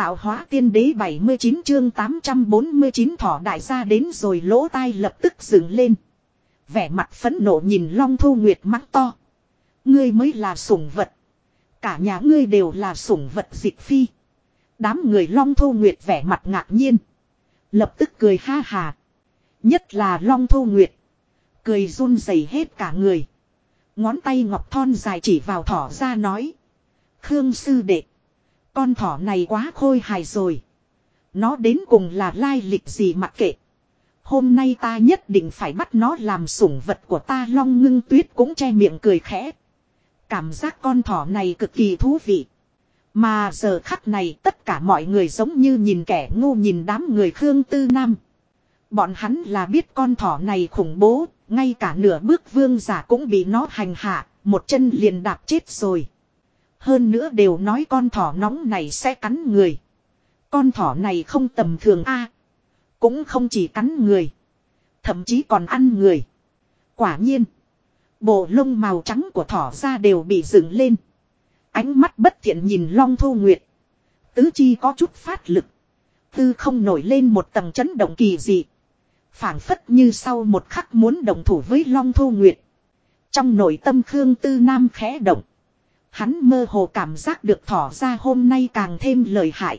tạo hóa tiên đế 79 chương 849 thỏ đại gia đến rồi lỗ tai lập tức dựng lên. Vẻ mặt phẫn nộ nhìn Long Thu Nguyệt mắng to. Ngươi mới là sủng vật. Cả nhà ngươi đều là sủng vật dịch phi. Đám người Long Thu Nguyệt vẻ mặt ngạc nhiên. Lập tức cười ha hà. Nhất là Long Thu Nguyệt. Cười run rẩy hết cả người. Ngón tay ngọc thon dài chỉ vào thỏ ra nói. Khương sư đệ. Con thỏ này quá khôi hài rồi. Nó đến cùng là lai lịch gì mặc kệ. Hôm nay ta nhất định phải bắt nó làm sủng vật của ta. Long Ngưng Tuyết cũng che miệng cười khẽ. Cảm giác con thỏ này cực kỳ thú vị. Mà giờ khắc này tất cả mọi người giống như nhìn kẻ ngu nhìn đám người Khương Tư Nam. Bọn hắn là biết con thỏ này khủng bố, ngay cả nửa bước vương giả cũng bị nó hành hạ, một chân liền đạp chết rồi. Hơn nữa đều nói con thỏ nóng này sẽ cắn người. Con thỏ này không tầm thường a, cũng không chỉ cắn người, thậm chí còn ăn người. Quả nhiên, bộ lông màu trắng của thỏ ra đều bị dựng lên. Ánh mắt bất thiện nhìn Long Thu Nguyệt. Tứ chi có chút phát lực. Tư không nổi lên một tầng chấn động kỳ dị. Phảng phất như sau một khắc muốn đồng thủ với Long Thu Nguyệt. Trong nội tâm Khương Tư Nam khẽ động. Hắn mơ hồ cảm giác được thỏ ra hôm nay càng thêm lợi hại.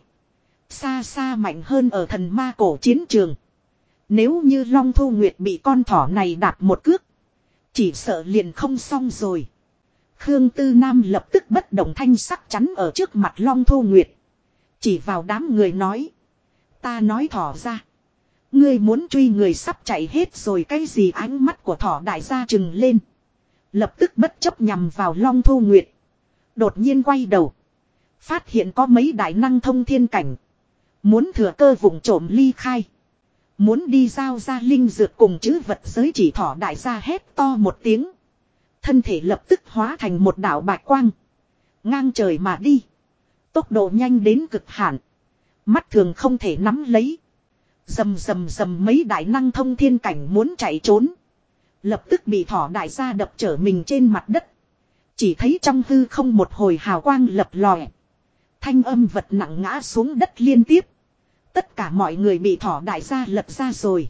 Xa xa mạnh hơn ở thần ma cổ chiến trường. Nếu như Long Thu Nguyệt bị con thỏ này đạp một cước, chỉ sợ liền không xong rồi. Khương Tư Nam lập tức bất động thanh sắc chắn ở trước mặt Long Thu Nguyệt. Chỉ vào đám người nói. Ta nói thỏ ra. Ngươi muốn truy người sắp chạy hết rồi cái gì. Ánh mắt của thỏ đại gia trừng lên. Lập tức bất chấp nhằm vào Long Thu Nguyệt. Đột nhiên quay đầu. Phát hiện có mấy đại năng thông thiên cảnh. Muốn thừa cơ vùng trộm ly khai. Muốn đi giao ra linh dược cùng chữ vật giới chỉ. Thỏ đại gia hét to một tiếng. Thân thể lập tức hóa thành một đạo bạch quang. Ngang trời mà đi. Tốc độ nhanh đến cực hạn. Mắt thường không thể nắm lấy. Rầm rầm rầm mấy đại năng thông thiên cảnh muốn chạy trốn. Lập tức bị thỏ đại gia đập trở mình trên mặt đất. Chỉ thấy trong hư không một hồi hào quang lập lòe. Thanh âm vật nặng ngã xuống đất liên tiếp. Tất cả mọi người bị thỏ đại gia lật ra rồi.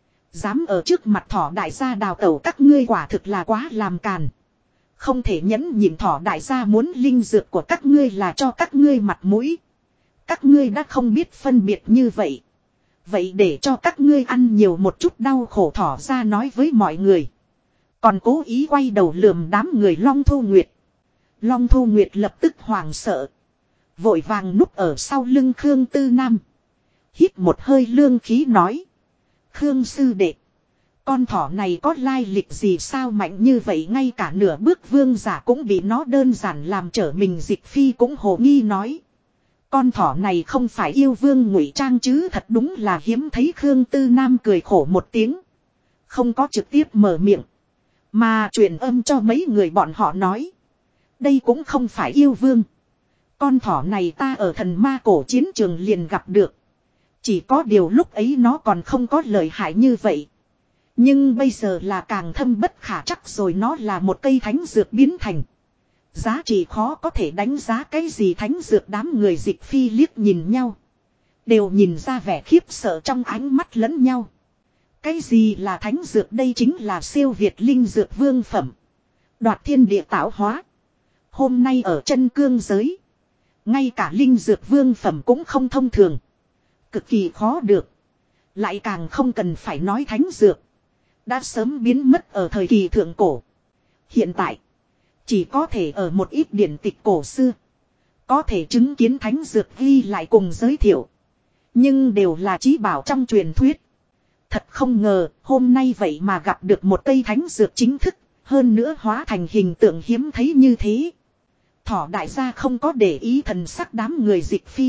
Dám ở trước mặt thỏ đại gia đào tẩu các ngươi quả thực là quá làm càn. Không thể nhẫn nhịn thỏ đại gia muốn linh dược của các ngươi là cho các ngươi mặt mũi. Các ngươi đã không biết phân biệt như vậy. Vậy để cho các ngươi ăn nhiều một chút đau khổ thỏ ra nói với mọi người. Còn cố ý quay đầu lườm đám người Long Thu Nguyệt. Long Thu Nguyệt lập tức hoảng sợ. Vội vàng núp ở sau lưng Khương Tư Nam. Hít một hơi lương khí nói. Khương sư đệ. Con thỏ này có lai lịch gì sao mạnh như vậy ngay cả nửa bước vương giả cũng bị nó đơn giản làm trở mình dịch phi cũng hồ nghi nói. Con thỏ này không phải yêu vương ngụy trang chứ thật đúng là hiếm thấy. Khương Tư Nam cười khổ một tiếng. Không có trực tiếp mở miệng. Mà truyền âm cho mấy người bọn họ nói. Đây cũng không phải yêu vương. Con thỏ này ta ở thần ma cổ chiến trường liền gặp được. Chỉ có điều lúc ấy nó còn không có lợi hại như vậy. Nhưng bây giờ là càng thâm bất khả trắc rồi. Nó là một cây thánh dược biến thành. Giá trị khó có thể đánh giá cái gì thánh dược. Đám người dịch phi liếc nhìn nhau. Đều nhìn ra vẻ khiếp sợ trong ánh mắt lẫn nhau. Cái gì là thánh dược đây chính là siêu việt linh dược vương phẩm. Đoạt thiên địa tạo hóa. Hôm nay ở chân cương giới. Ngay cả linh dược vương phẩm cũng không thông thường. Cực kỳ khó được. Lại càng không cần phải nói thánh dược. Đã sớm biến mất ở thời kỳ thượng cổ. Hiện tại. Chỉ có thể ở một ít điển tịch cổ xưa. Có thể chứng kiến thánh dược ghi lại cùng giới thiệu. Nhưng đều là chí bảo trong truyền thuyết. Thật không ngờ hôm nay vậy mà gặp được một cây thánh dược chính thức. Hơn nữa hóa thành hình tượng hiếm thấy như thế. Thỏ đại gia không có để ý thần sắc đám người dịch phi.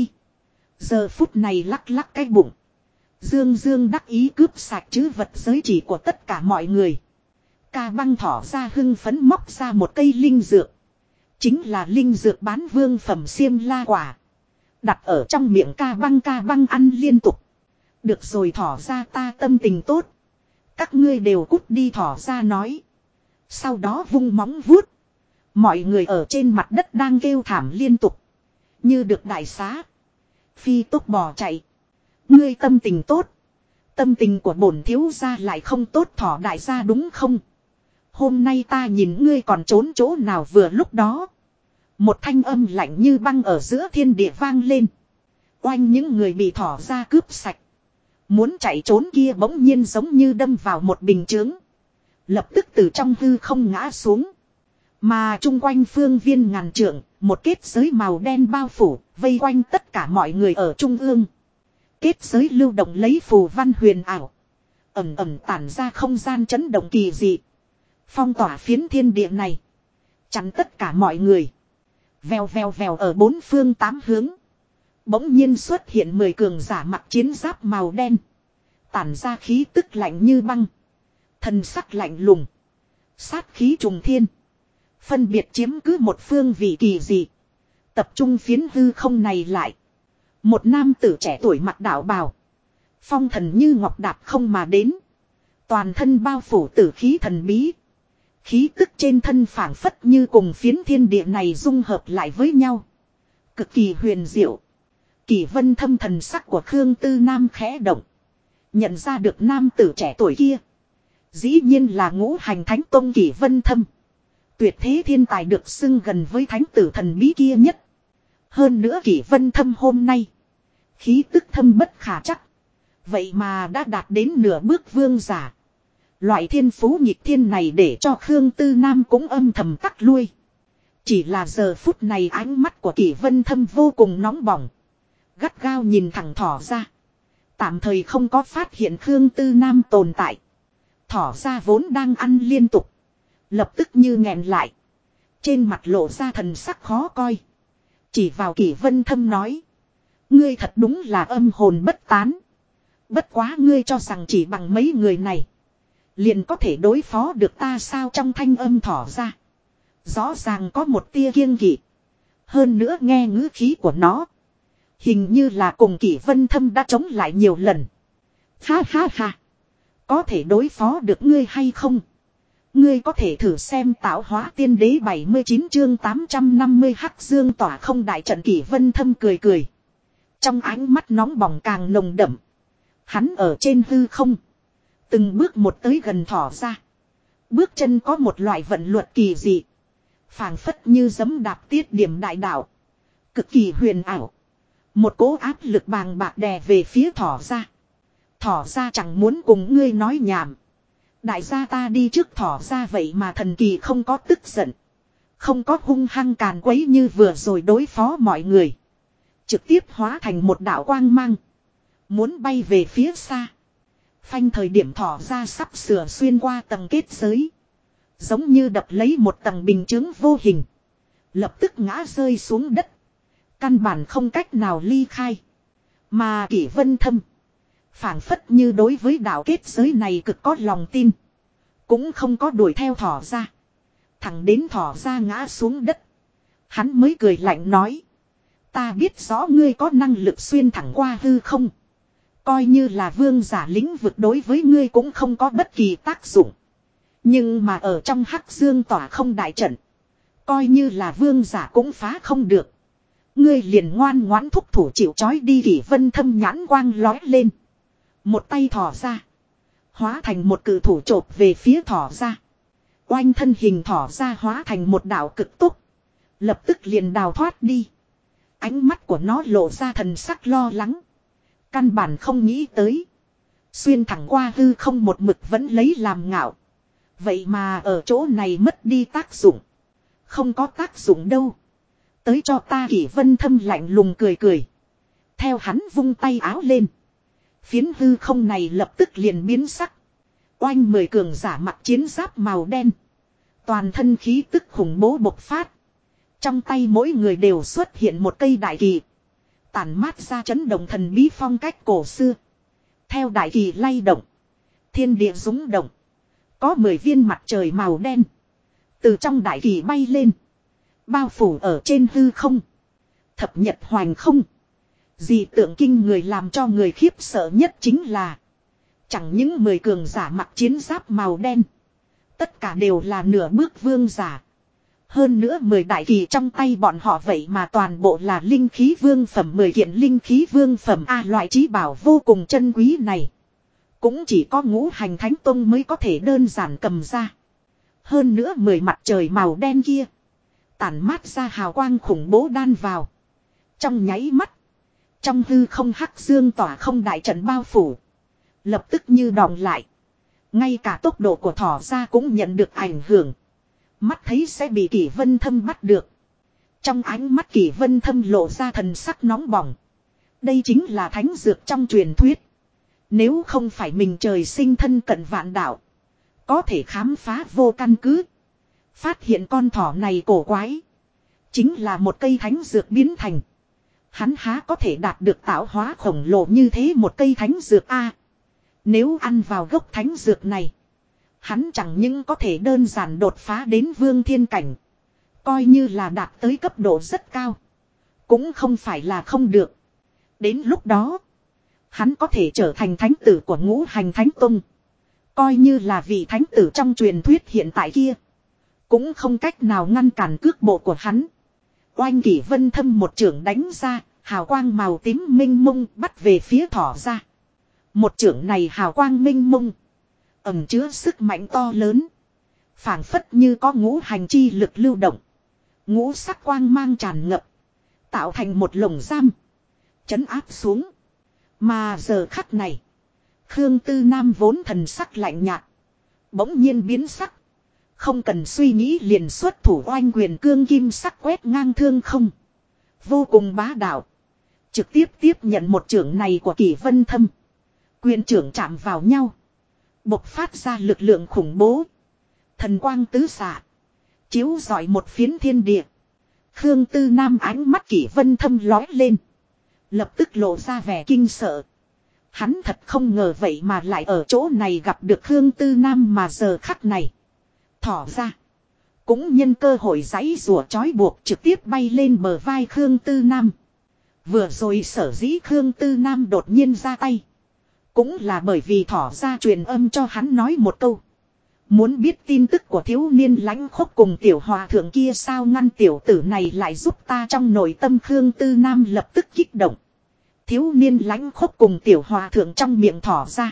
Giờ phút này lắc lắc cái bụng. Dương dương đắc ý cướp sạch chứ vật giới chỉ của tất cả mọi người. Ca băng thỏ ra hưng phấn móc ra một cây linh dược. Chính là linh dược bán vương phẩm xiêm la quả. Đặt ở trong miệng ca băng ăn liên tục. Được rồi thỏ ra ta tâm tình tốt. Các ngươi đều cút đi thỏ ra nói. Sau đó vung móng vuốt. Mọi người ở trên mặt đất đang kêu thảm liên tục. Như được đại xá. phi tốc bỏ chạy. Ngươi tâm tình tốt. Tâm tình của bổn thiếu gia lại không tốt thỏ đại gia đúng không? Hôm nay ta nhìn ngươi còn trốn chỗ nào vừa lúc đó. Một thanh âm lạnh như băng ở giữa thiên địa vang lên. Oanh những người bị thỏ ra cướp sạch. Muốn chạy trốn kia bỗng nhiên giống như đâm vào một bình chướng. Lập tức từ trong hư không ngã xuống. Mà chung quanh phương viên ngàn trượng, một kết giới màu đen bao phủ, vây quanh tất cả mọi người ở trung ương. Kết giới lưu động lấy phù văn huyền ảo. Ẩm ẩm tản ra không gian chấn động kỳ dị. Phong tỏa phiến thiên địa này. Chắn tất cả mọi người. Vèo vèo vèo ở bốn phương tám hướng. Bỗng nhiên xuất hiện 10 cường giả mặc chiến giáp màu đen. Tản ra khí tức lạnh như băng. Thần sắc lạnh lùng. Sát khí trùng thiên. Phân biệt chiếm cứ một phương vị kỳ dị. Tập trung phiến hư không này lại. Một nam tử trẻ tuổi mặc đạo bào. Phong thần như ngọc đạp không mà đến. Toàn thân bao phủ tử khí thần bí. Khí tức trên thân phảng phất như cùng phiến thiên địa này dung hợp lại với nhau. Cực kỳ huyền diệu. Kỳ vân thâm thần sắc của Khương Tư Nam khẽ động. Nhận ra được nam tử trẻ tuổi kia. Dĩ nhiên là Ngũ Hành Thánh Tông Kỳ Vân Thâm. Tuyệt thế thiên tài được xưng gần với thánh tử thần bí kia nhất. Hơn nữa Kỳ Vân Thâm hôm nay. Khí tức thâm bất khả chắc. Vậy mà đã đạt đến nửa bước vương giả. Loại thiên phú nhịp thiên này để cho Khương Tư Nam cũng âm thầm tắc lui. Chỉ là giờ phút này ánh mắt của Kỳ Vân Thâm vô cùng nóng bỏng. Gắt gao nhìn thẳng thỏ ra. Tạm thời không có phát hiện Khương Tư Nam tồn tại. Thỏ ra vốn đang ăn liên tục. Lập tức như nghẹn lại. Trên mặt lộ ra thần sắc khó coi. Chỉ vào Kỳ Vân Thâm nói. Ngươi thật đúng là âm hồn bất tán. Bất quá ngươi cho rằng chỉ bằng mấy người này. Liền có thể đối phó được ta sao trong thanh âm thỏ ra. Rõ ràng có một tia kiêng kỵ. Hơn nữa nghe ngữ khí của nó. Hình như là cùng Kỳ Vân Thâm đã chống lại nhiều lần. Ha ha ha. Có thể đối phó được ngươi hay không? Ngươi có thể thử xem tạo hóa tiên đế 79 chương 850 Hắc Dương tỏa không đại trận. Kỳ Vân Thâm cười cười. Trong ánh mắt nóng bỏng càng nồng đậm. Hắn ở trên hư không. Từng bước một tới gần thỏ ra. Bước chân có một loại vận luật kỳ dị. Phảng phất như giẫm đạp tiết điểm đại đạo. Cực kỳ huyền ảo. Một cỗ áp lực bàng bạc đè về phía thỏ ra. Thỏ ra chẳng muốn cùng ngươi nói nhảm. Đại gia ta đi trước thỏ ra vậy mà thần kỳ không có tức giận. Không có hung hăng càn quấy như vừa rồi đối phó mọi người. Trực tiếp hóa thành một đạo quang mang. Muốn bay về phía xa. Phanh thời điểm thỏ ra sắp sửa xuyên qua tầng kết giới. Giống như đập lấy một tầng bình chướng vô hình. Lập tức ngã rơi xuống đất. Căn bản không cách nào ly khai. Mà Kỳ Vân Thâm. Phảng phất như đối với đạo kết giới này cực có lòng tin. Cũng không có đuổi theo thỏ ra. Thẳng đến thỏ ra ngã xuống đất. Hắn mới cười lạnh nói. Ta biết rõ ngươi có năng lực xuyên thẳng qua hư không. Coi như là vương giả lĩnh vực đối với ngươi cũng không có bất kỳ tác dụng. Nhưng mà ở trong Hắc Dương tỏa không đại trận. Coi như là vương giả cũng phá không được. Ngươi liền ngoan ngoãn thúc thủ chịu trói đi. Kỳ Vân Thâm nhãn quang lói lên. Một tay thỏ ra. Hóa thành một cự thủ chộp về phía thỏ ra. Oanh thân hình thỏ ra hóa thành một đạo cực tốc. Lập tức liền đào thoát đi. Ánh mắt của nó lộ ra thần sắc lo lắng. Căn bản không nghĩ tới. Xuyên thẳng qua hư không một mực vẫn lấy làm ngạo. Vậy mà ở chỗ này mất đi tác dụng. Không có tác dụng đâu. Tới cho ta. Kỳ Vân Thâm lạnh lùng cười cười. Theo hắn vung tay áo lên. Phiến hư không này lập tức liền biến sắc. Oanh 10 cường giả mặc chiến giáp màu đen. Toàn thân khí tức khủng bố bộc phát. Trong tay mỗi người đều xuất hiện một cây đại kỳ. Tản mát ra chấn động thần bí phong cách cổ xưa. Theo đại kỳ lay động. Thiên địa rúng động. Có 10 viên mặt trời màu đen. Từ trong đại kỳ bay lên. Bao phủ ở trên hư không. Thập nhật hoành không. Dị tượng kinh người làm cho người khiếp sợ nhất chính là. Chẳng những 10 cường giả mặc chiến giáp màu đen. Tất cả đều là nửa bước vương giả. Hơn nữa 10 đại kỳ trong tay bọn họ vậy mà toàn bộ là linh khí vương phẩm, 10 kiện linh khí vương phẩm loại trí bảo vô cùng chân quý này. Cũng chỉ có Ngũ Hành Thánh Tông mới có thể đơn giản cầm ra. Hơn nữa 10 mặt trời màu đen kia. Tản mát ra hào quang khủng bố đan vào. Trong nháy mắt. Trong hư không hắc dương tỏa không đại trận bao phủ. Lập tức như đọng lại. Ngay cả tốc độ của thỏ ra cũng nhận được ảnh hưởng. Mắt thấy sẽ bị Kỷ Vân Thâm bắt được. Trong ánh mắt Kỷ Vân Thâm lộ ra thần sắc nóng bỏng. Đây chính là thánh dược trong truyền thuyết. Nếu không phải mình trời sinh thân cận vạn đạo. Có thể khám phá vô căn cứ. Phát hiện con thỏ này cổ quái. Chính là một cây thánh dược biến thành. Hắn há có thể đạt được tạo hóa khổng lồ như thế một cây thánh dược a. Nếu ăn vào gốc thánh dược này. Hắn chẳng những có thể đơn giản đột phá đến vương thiên cảnh. Coi như là đạt tới cấp độ rất cao. Cũng không phải là không được. Đến lúc đó. Hắn có thể trở thành thánh tử của Ngũ Hành Thánh Tông. Coi như là vị thánh tử trong truyền thuyết hiện tại kia. Cũng không cách nào ngăn cản cước bộ của hắn. Oanh Kỷ Vân Thâm một chưởng đánh ra. Hào quang màu tím minh mông bắt về phía thỏ ra. Một chưởng này hào quang minh mông. Ẩn chứa sức mạnh to lớn. Phảng phất như có ngũ hành chi lực lưu động. Ngũ sắc quang mang tràn ngập. Tạo thành một lồng giam. Chấn áp xuống. Mà giờ khắc này. Khương Tư Nam vốn thần sắc lạnh nhạt. Bỗng nhiên biến sắc. Không cần suy nghĩ liền xuất thủ oanh quyền cương kim sắc quét ngang thương không. Vô cùng bá đạo. Trực tiếp tiếp nhận một chưởng này của Kỷ Vân Thâm. Quyền trưởng chạm vào nhau. Bộc phát ra lực lượng khủng bố. Thần quang tứ xạ. Chiếu rọi một phiến thiên địa. Khương Tư Nam ánh mắt Kỷ Vân Thâm lói lên. Lập tức lộ ra vẻ kinh sợ. Hắn thật không ngờ vậy mà lại ở chỗ này gặp được Khương Tư Nam mà giờ khắc này. Thỏ ra. Cũng nhân cơ hội giãy rùa trói buộc trực tiếp bay lên bờ vai Khương Tư Nam. Vừa rồi sở dĩ Khương Tư Nam đột nhiên ra tay. Cũng là bởi vì thỏ ra truyền âm cho hắn nói một câu. Muốn biết tin tức của thiếu niên lãnh khốc cùng tiểu hòa thượng kia sao ngăn tiểu tử này lại giúp ta trong nội tâm Khương Tư Nam lập tức kích động. Thiếu niên lãnh khốc cùng tiểu hòa thượng trong miệng thỏ ra.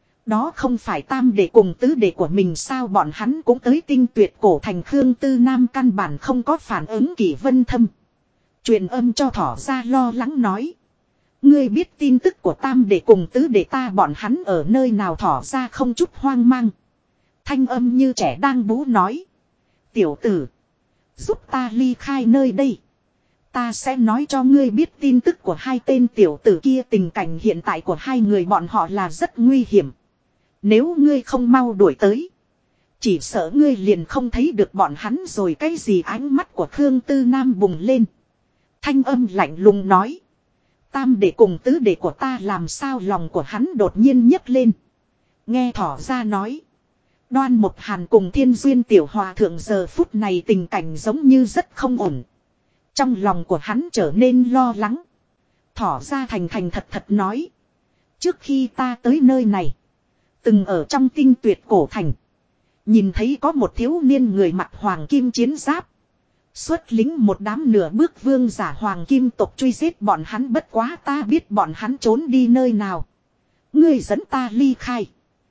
Đó không phải tam đệ cùng tứ đệ của mình sao bọn hắn cũng tới tinh tuyệt cổ thành Khương Tư Nam căn bản không có phản ứng Kỷ Vân Thâm. Truyền âm cho thỏ ra lo lắng nói. Ngươi biết tin tức của tam đệ cùng tứ đệ ta bọn hắn ở nơi nào thỏ ra không chút hoang mang. Thanh âm như trẻ đang bú nói. Tiểu tử. Giúp ta ly khai nơi đây. Ta sẽ nói cho ngươi biết tin tức của hai tên tiểu tử kia tình cảnh hiện tại của hai người bọn họ là rất nguy hiểm. Nếu ngươi không mau đuổi tới. Chỉ sợ ngươi liền không thấy được bọn hắn rồi cái gì ánh mắt của Khương Tư Nam bùng lên. Thanh âm lạnh lùng nói. Tam đệ cùng tứ đệ của ta làm sao lòng của hắn đột nhiên nhấc lên. Nghe thỏ ra nói. Đoan Mộc Hàn cùng Thiên Duyên tiểu hòa thượng giờ phút này tình cảnh giống như rất không ổn. Trong lòng của hắn trở nên lo lắng. Thỏ ra thành thành thật thật nói. Trước khi ta tới nơi này. Từng ở trong tinh tuyệt cổ thành. Nhìn thấy có một thiếu niên người mặc hoàng kim chiến giáp. Xuất lính một đám nửa bước vương giả hoàng kim tộc truy giết bọn hắn bất quá ta biết bọn hắn trốn đi nơi nào. Ngươi dẫn ta ly khai.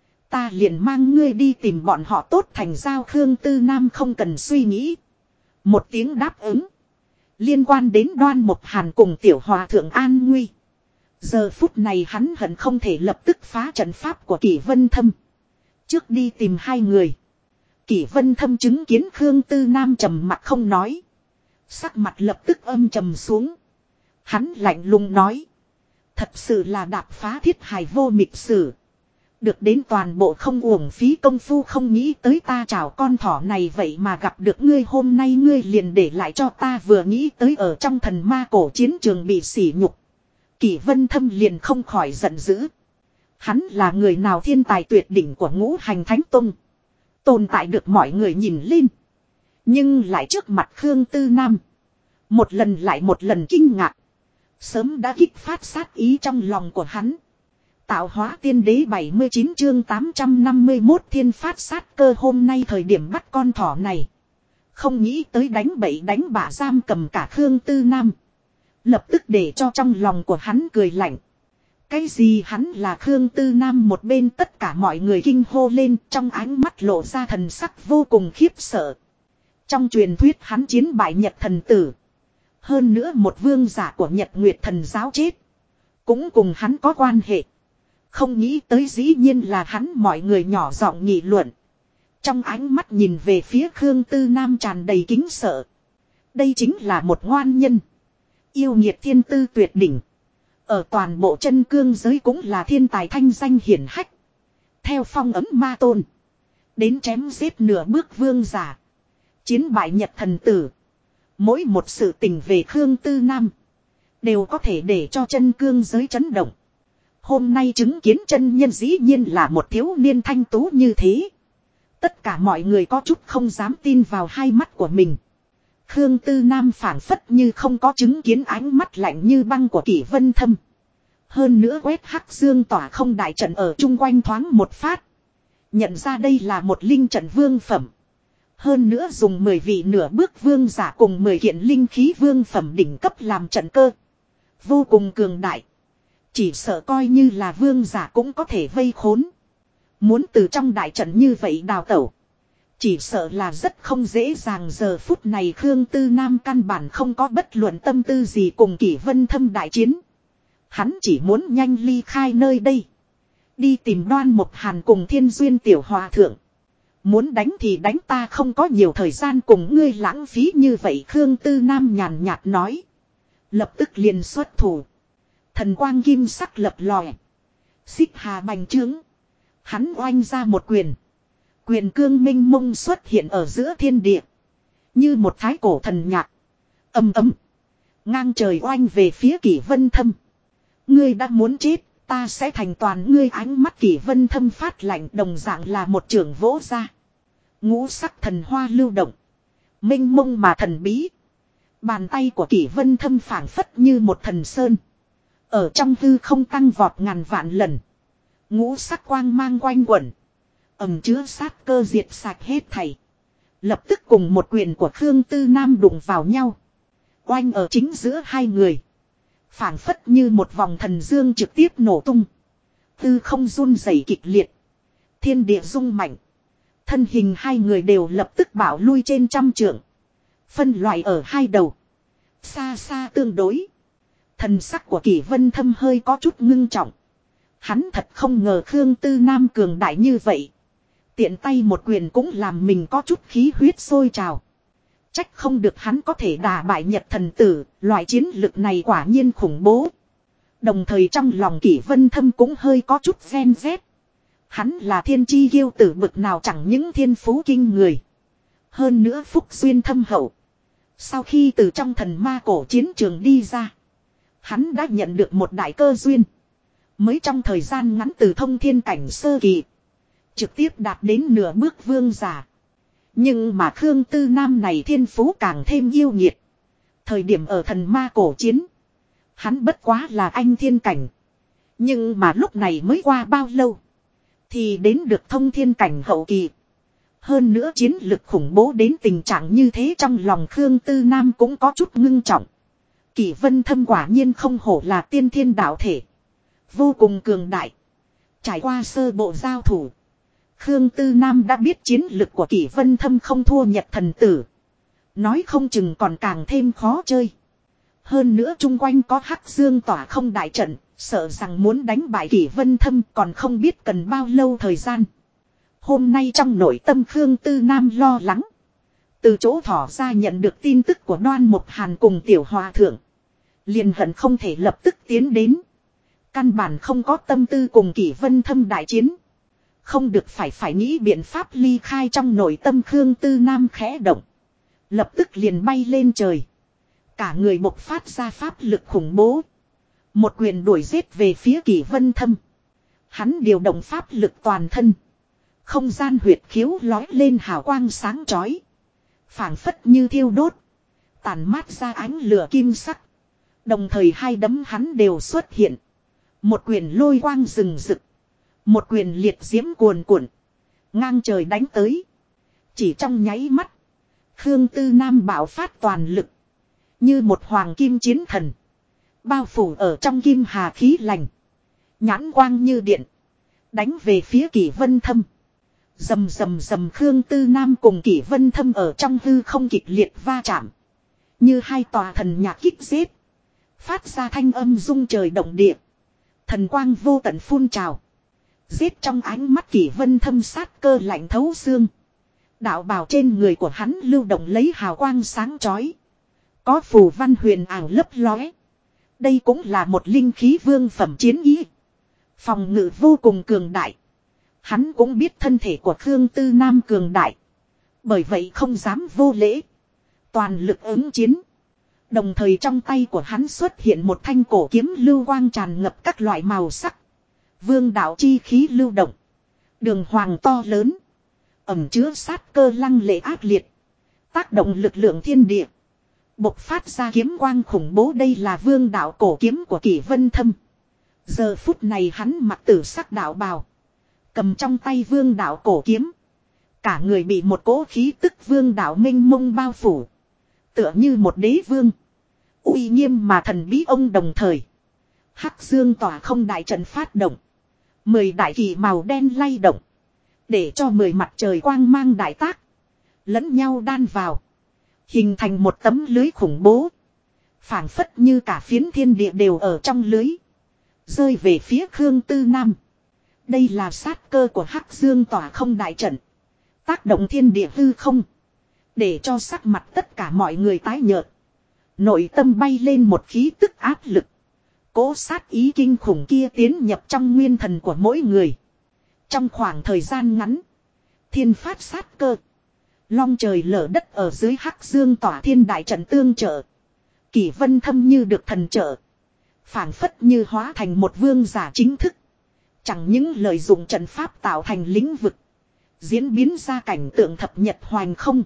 Ta liền mang ngươi đi tìm bọn họ tốt thành giao Khương Tư Nam không cần suy nghĩ. Một tiếng đáp ứng. Liên quan đến Đoan Mộc Hàn cùng tiểu hòa thượng an nguy. Giờ phút này hắn hận không thể lập tức phá trận pháp của Kỷ Vân Thâm. Trước đi tìm hai người. Kỷ Vân Thâm chứng kiến Khương Tư Nam trầm mặt không nói. Sắc mặt lập tức âm trầm xuống. Hắn lạnh lùng nói. Thật sự là đạp phá thiết hài vô mịch sử. Được đến toàn bộ không uổng phí công phu không nghĩ tới ta chào con thỏ này vậy mà gặp được ngươi hôm nay ngươi liền để lại cho ta vừa nghĩ tới ở trong thần ma cổ chiến trường bị sỉ nhục. Kỷ Vân Thâm liền không khỏi giận dữ. Hắn là người nào thiên tài tuyệt đỉnh của Ngũ Hành Thánh Tông. Tồn tại được mọi người nhìn lên. Nhưng lại trước mặt Khương Tư Nam. Một lần lại một lần kinh ngạc. Sớm đã kích phát sát ý trong lòng của hắn. Tạo hóa tiên đế 79 chương 851 thiên phát sát cơ hôm nay thời điểm bắt con thỏ này. Không nghĩ tới đánh bậy đánh bạ giam cầm cả Khương Tư Nam. Lập tức để cho trong lòng của hắn cười lạnh. Cái gì hắn là Khương Tư Nam, một bên tất cả mọi người kinh hô lên, trong ánh mắt lộ ra thần sắc vô cùng khiếp sợ. Trong truyền thuyết hắn chiến bại Nhật thần tử. Hơn nữa một vương giả của Nhật Nguyệt thần giáo chết. Cũng cùng hắn có quan hệ. Không nghĩ tới dĩ nhiên là hắn, mọi người nhỏ giọng nghị luận. Trong ánh mắt nhìn về phía Khương Tư Nam tràn đầy kính sợ. Đây chính là một ngoan nhân. Yêu nghiệt thiên tư tuyệt đỉnh. Ở toàn bộ chân cương giới cũng là thiên tài thanh danh hiển hách. Theo phong ấm ma tôn. Đến chém giết nửa bước vương giả. Chiến bại Nhật thần tử. Mỗi một sự tình về Khương Tư Nam. Đều có thể để cho chân cương giới chấn động. Hôm nay chứng kiến chân nhân dĩ nhiên là một thiếu niên thanh tú như thế. Tất cả mọi người có chút không dám tin vào hai mắt của mình. Khương Tư Nam phảng phất như không có chứng kiến ánh mắt lạnh như băng của Kỷ Vân Thâm. Hơn nữa quét hắc dương tỏa không đại trận ở chung quanh thoáng một phát. Nhận ra đây là một linh trận vương phẩm. Hơn nữa dùng 10 vị nửa bước vương giả cùng 10 kiện linh khí vương phẩm đỉnh cấp làm trận cơ. Vô cùng cường đại. Chỉ sợ coi như là vương giả cũng có thể vây khốn. Muốn từ trong đại trận như vậy đào tẩu. Chỉ sợ là rất không dễ dàng. Giờ phút này Khương Tư Nam căn bản không có bất luận tâm tư gì cùng Kỷ Vân Thâm đại chiến. Hắn chỉ muốn nhanh ly khai nơi đây. Đi tìm Đoan Mộc Hàn cùng Thiên Duyên Tiểu Hòa Thượng. Muốn đánh thì đánh, ta không có nhiều thời gian cùng ngươi lãng phí như vậy. Khương Tư Nam nhàn nhạt nói. Lập tức liền xuất thủ. Thần quang kim sắc lập lòe. Xích hà bành trướng. Hắn oanh ra một quyền. Quyền cương minh mông xuất hiện ở giữa thiên địa. Như một thái cổ thần nhạc. Ầm ầm. Ngang trời oanh về phía Kỷ Vân Thâm. Ngươi đã muốn chết, ta sẽ thành toàn ngươi. Ánh mắt Kỷ Vân Thâm phát lạnh, đồng dạng là một trường vỗ ra. Ngũ sắc thần hoa lưu động. Minh mông mà thần bí. Bàn tay của Kỷ Vân Thâm phảng phất như một thần sơn. Ở trong hư không tăng vọt ngàn vạn lần. Ngũ sắc quang mang quanh quẩn. Ẩm chứa sát cơ diệt sạch hết thảy. Lập tức cùng một quyền của Khương Tư Nam đụng vào nhau. Oanh ở chính giữa hai người. Phảng phất như một vòng thần dương trực tiếp nổ tung. Tư không run rẩy kịch liệt. Thiên địa rung mạnh. Thân hình hai người đều lập tức bảo lui trên trăm trượng. Phân loại ở hai đầu. Xa xa tương đối. Thần sắc của Kỷ Vân Thâm hơi có chút ngưng trọng. Hắn thật không ngờ Khương Tư Nam cường đại như vậy. Tiện tay một quyền cũng làm mình có chút khí huyết sôi trào. Trách không được hắn có thể đả bại Nhật thần tử, loại chiến lực này quả nhiên khủng bố. Đồng thời trong lòng Kỷ Vân Thâm cũng hơi có chút ghen rét. Hắn là thiên chi kiêu tử bực nào, chẳng những thiên phú kinh người. Hơn nữa phúc duyên thâm hậu. Sau khi từ trong thần ma cổ chiến trường đi ra, hắn đã nhận được một đại cơ duyên. Mới trong thời gian ngắn từ thông thiên cảnh sơ kỳ, trực tiếp đạt đến nửa bước vương giả. Nhưng mà Khương Tư Nam này thiên phú càng thêm yêu nghiệt. Thời điểm ở thần ma cổ chiến, hắn bất quá là anh thiên cảnh. Nhưng mà lúc này mới qua bao lâu, thì đến được thông thiên cảnh hậu kỳ. Hơn nữa chiến lực khủng bố đến tình trạng như thế, trong lòng Khương Tư Nam cũng có chút ngưng trọng. Kỷ Vân Thâm quả nhiên không hổ là tiên thiên đạo thể. Vô cùng cường đại. Trải qua sơ bộ giao thủ, Khương Tư Nam đã biết chiến lực của Kỷ Vân Thâm không thua Nhật thần tử. Nói không chừng còn càng thêm khó chơi. Hơn nữa chung quanh có hắc dương tỏa không đại trận, sợ rằng muốn đánh bại Kỷ Vân Thâm còn không biết cần bao lâu thời gian. Hôm nay trong nội tâm Khương Tư Nam lo lắng. Từ chỗ thỏ ra nhận được tin tức của Đoan Mộc Hàn cùng Tiểu Hòa Thượng, liền hận không thể lập tức tiến đến. Căn bản không có tâm tư cùng Kỷ Vân Thâm đại chiến. Không được, phải nghĩ biện pháp ly khai. Trong nội tâm Khương Tư Nam khẽ động, lập tức liền bay lên trời. Cả người bộc phát ra pháp lực khủng bố. Một quyền đuổi giết về phía Kỷ Vân Thâm. Hắn điều động pháp lực toàn thân. Không gian huyệt khiếu lói lên hào quang sáng chói. Phảng phất như thiêu đốt. Tàn mát ra ánh lửa kim sắc. Đồng thời hai đấm hắn đều xuất hiện. Một quyền lôi quang rừng rực. Một quyền liệt diễm cuồn cuộn. Ngang trời đánh tới. Chỉ trong nháy mắt, Khương Tư Nam bạo phát toàn lực. Như một hoàng kim chiến thần. Bao phủ ở trong kim hà khí lành. Nhãn quang như điện. Đánh về phía Kỷ Vân Thâm. Rầm rầm rầm, Khương Tư Nam cùng Kỷ Vân Thâm ở trong hư không kịch liệt va chạm. Như hai tòa thần nhạc kích giết. Phát ra thanh âm rung trời động địa. Thần quang vô tận phun trào. Giết trong ánh mắt Kỷ Vân Thâm sát cơ lạnh thấu xương. Đạo bào trên người của hắn lưu động lấy hào quang sáng chói. Có phù văn huyền ảo lấp lóe. Đây cũng là một linh khí vương phẩm chiến ý. Phòng ngự vô cùng cường đại. Hắn cũng biết thân thể của Khương Tư Nam cường đại. Bởi vậy không dám vô lễ. Toàn lực ứng chiến. Đồng thời trong tay của hắn xuất hiện một thanh cổ kiếm lưu quang tràn ngập các loại màu sắc. Vương đạo chi khí lưu động. Đường hoàng to lớn. Ẩm chứa sát cơ lăng lệ ác liệt. Tác động lực lượng thiên địa. Bộc phát ra kiếm quang khủng bố, đây là vương đạo cổ kiếm của Kỷ Vân Thâm. Giờ phút này hắn mặc tử sắc đạo bào. Cầm trong tay vương đạo cổ kiếm. Cả người bị một cỗ khí tức vương đạo mênh mông bao phủ. Tựa như một đế vương. Uy nghiêm mà thần bí ông đồng thời. Hắc dương tỏa không đại trận phát động. 10 đại kỳ màu đen lay động. Để cho 10 mặt trời quang mang đại tác. Lẫn nhau đan vào. Hình thành một tấm lưới khủng bố. Phảng phất như cả phiến thiên địa đều ở trong lưới. Rơi về phía Khương Tư Nam. Đây là sát cơ của Hắc Dương tỏa không đại trận. Tác động thiên địa hư không. Để cho sắc mặt tất cả mọi người tái nhợt. Nội tâm bay lên một khí tức áp lực. Cố sát ý kinh khủng kia tiến nhập trong nguyên thần của mỗi người. Trong khoảng thời gian ngắn. Thiên phát sát cơ. Long trời lở đất ở dưới Hắc Dương tỏa thiên đại trận tương trợ. Kỷ Vân Thâm như được thần trợ. Phảng phất như hóa thành một vương giả chính thức. Chẳng những lợi dụng trận pháp tạo thành lĩnh vực. Diễn biến ra cảnh tượng thập nhật hoành không.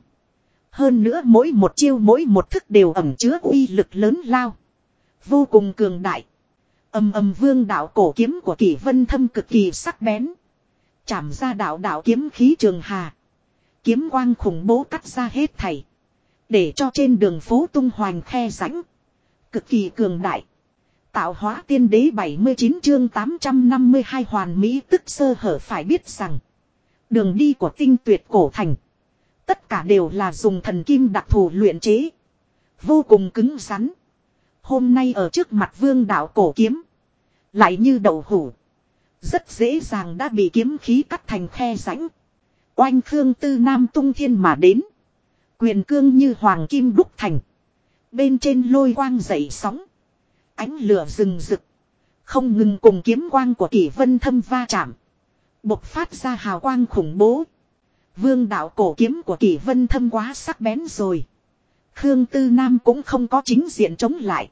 Hơn nữa mỗi một chiêu mỗi một thức đều ẩn chứa uy lực lớn lao. Vô cùng cường đại. Ầm ầm, vương đạo cổ kiếm của Kỷ Vân Thâm cực kỳ sắc bén. Chảm ra đạo đạo kiếm khí trường hà. Kiếm quang khủng bố cắt ra hết thảy. Để cho trên đường phố tung hoành khe rãnh. Cực kỳ cường đại. Tạo hóa tiên đế 79 chương 852 hoàn mỹ tức sơ hở, phải biết rằng. Đường đi của tinh tuyệt cổ thành. Tất cả đều là dùng thần kim đặc thù luyện chế. Vô cùng cứng rắn. Hôm nay ở trước mặt vương đạo cổ kiếm. Lại như đậu hũ. Rất dễ dàng đã bị kiếm khí cắt thành khe rãnh. Oanh, Khương Tư Nam tung thiên mà đến. Quyền cương như hoàng kim đúc thành. Bên trên lôi quang dậy sóng. Ánh lửa rừng rực. Không ngừng cùng kiếm quang của Kỷ Vân Thâm va chạm. Bộc phát ra hào quang khủng bố. Vương đạo cổ kiếm của Kỷ Vân Thâm quá sắc bén rồi. Khương Tư Nam cũng không có chính diện chống lại.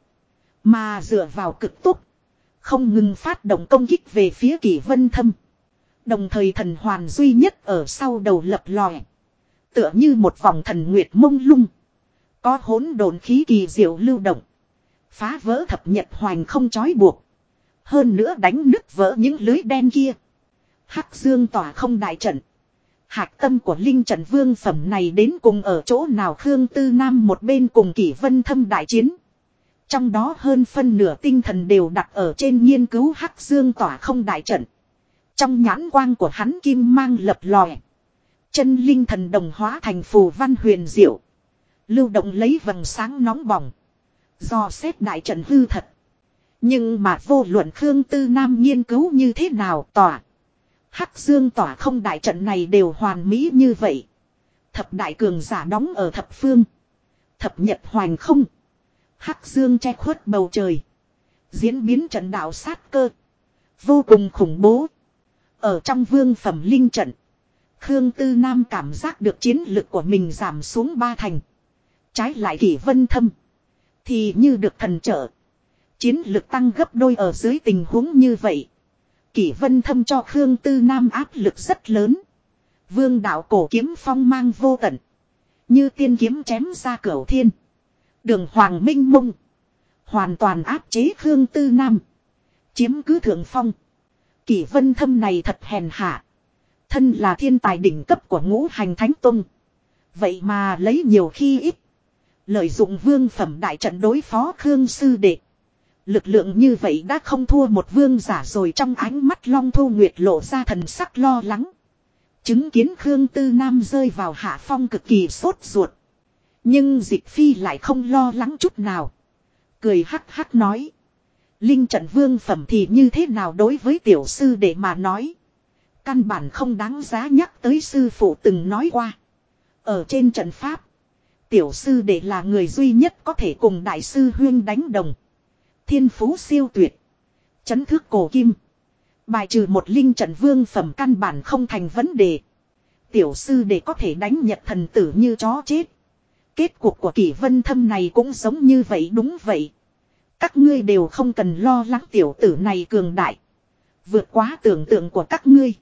Mà dựa vào cực tốc. Không ngừng phát động công kích về phía Kỷ Vân Thâm. Đồng thời thần hoàn duy nhất ở sau đầu lập lòe. Tựa như một vòng thần nguyệt mông lung. Có hỗn độn khí kỳ diệu lưu động. Phá vỡ thập nhật hoành không trói buộc. Hơn nữa đánh nứt vỡ những lưới đen kia. Hắc Dương tỏa không đại trận. Hạc tâm của linh trận vương phẩm này đến cùng ở chỗ nào? Khương Tư Nam một bên cùng Kỷ Vân Thâm đại chiến. Trong đó hơn phân nửa tinh thần đều đặt ở trên nghiên cứu Hắc Dương tỏa không đại trận. Trong nhãn quang của hắn kim mang lập lòe. Chân linh thần đồng hóa thành phù văn huyền diệu. Lưu động lấy vầng sáng nóng bỏng. Do xét đại trận hư thật. Nhưng mà vô luận Khương Tư Nam nghiên cứu như thế nào, tỏa Hắc Dương tỏa không đại trận này đều hoàn mỹ như vậy. Thập đại cường giả đóng ở thập phương. Thập nhật hoành không. Hắc Dương che khuất bầu trời. Diễn biến trận đạo sát cơ. Vô cùng khủng bố. Ở trong vương phẩm linh trận. Khương Tư Nam cảm giác được chiến lực của mình giảm xuống 3 thành. Trái lại Kỷ Vân Thâm thì như được thần trợ. Chiến lực tăng gấp đôi ở dưới tình huống như vậy. Kỷ Vân Thâm cho Khương Tư Nam áp lực rất lớn. Vương đạo cổ kiếm phong mang vô tận. Như tiên kiếm chém ra cửu thiên. Đường hoàng minh mông. Hoàn toàn áp chế Khương Tư Nam. Chiếm cứ thượng phong. Kỷ Vân Thâm này thật hèn hạ. Thân là thiên tài đỉnh cấp của ngũ hành thánh tông. Vậy mà lấy nhiều khi ít. Lợi dụng vương phẩm đại trận đối phó Khương sư đệ. Lực lượng như vậy đã không thua một vương giả rồi, trong ánh mắt Long Thu Nguyệt lộ ra thần sắc lo lắng. Chứng kiến Khương Tư Nam rơi vào hạ phong cực kỳ sốt ruột. Nhưng Dịch Phi lại không lo lắng chút nào. Cười hắc hắc nói. Linh trận vương phẩm thì như thế nào đối với tiểu sư đệ mà nói. Căn bản không đáng giá nhắc tới, sư phụ từng nói qua. Ở trên trận pháp. Tiểu sư đệ là người duy nhất có thể cùng đại sư huyên đánh đồng. Thiên phú siêu tuyệt. Chấn thước cổ kim. Bài trừ một linh trận vương phẩm căn bản không thành vấn đề. Tiểu sư đệ có thể đánh nhật thần tử như chó chết. Kết cục của Kỷ Vân Thâm này cũng giống như vậy, đúng vậy. Các ngươi đều không cần lo lắng, tiểu tử này cường đại. Vượt quá tưởng tượng của các ngươi.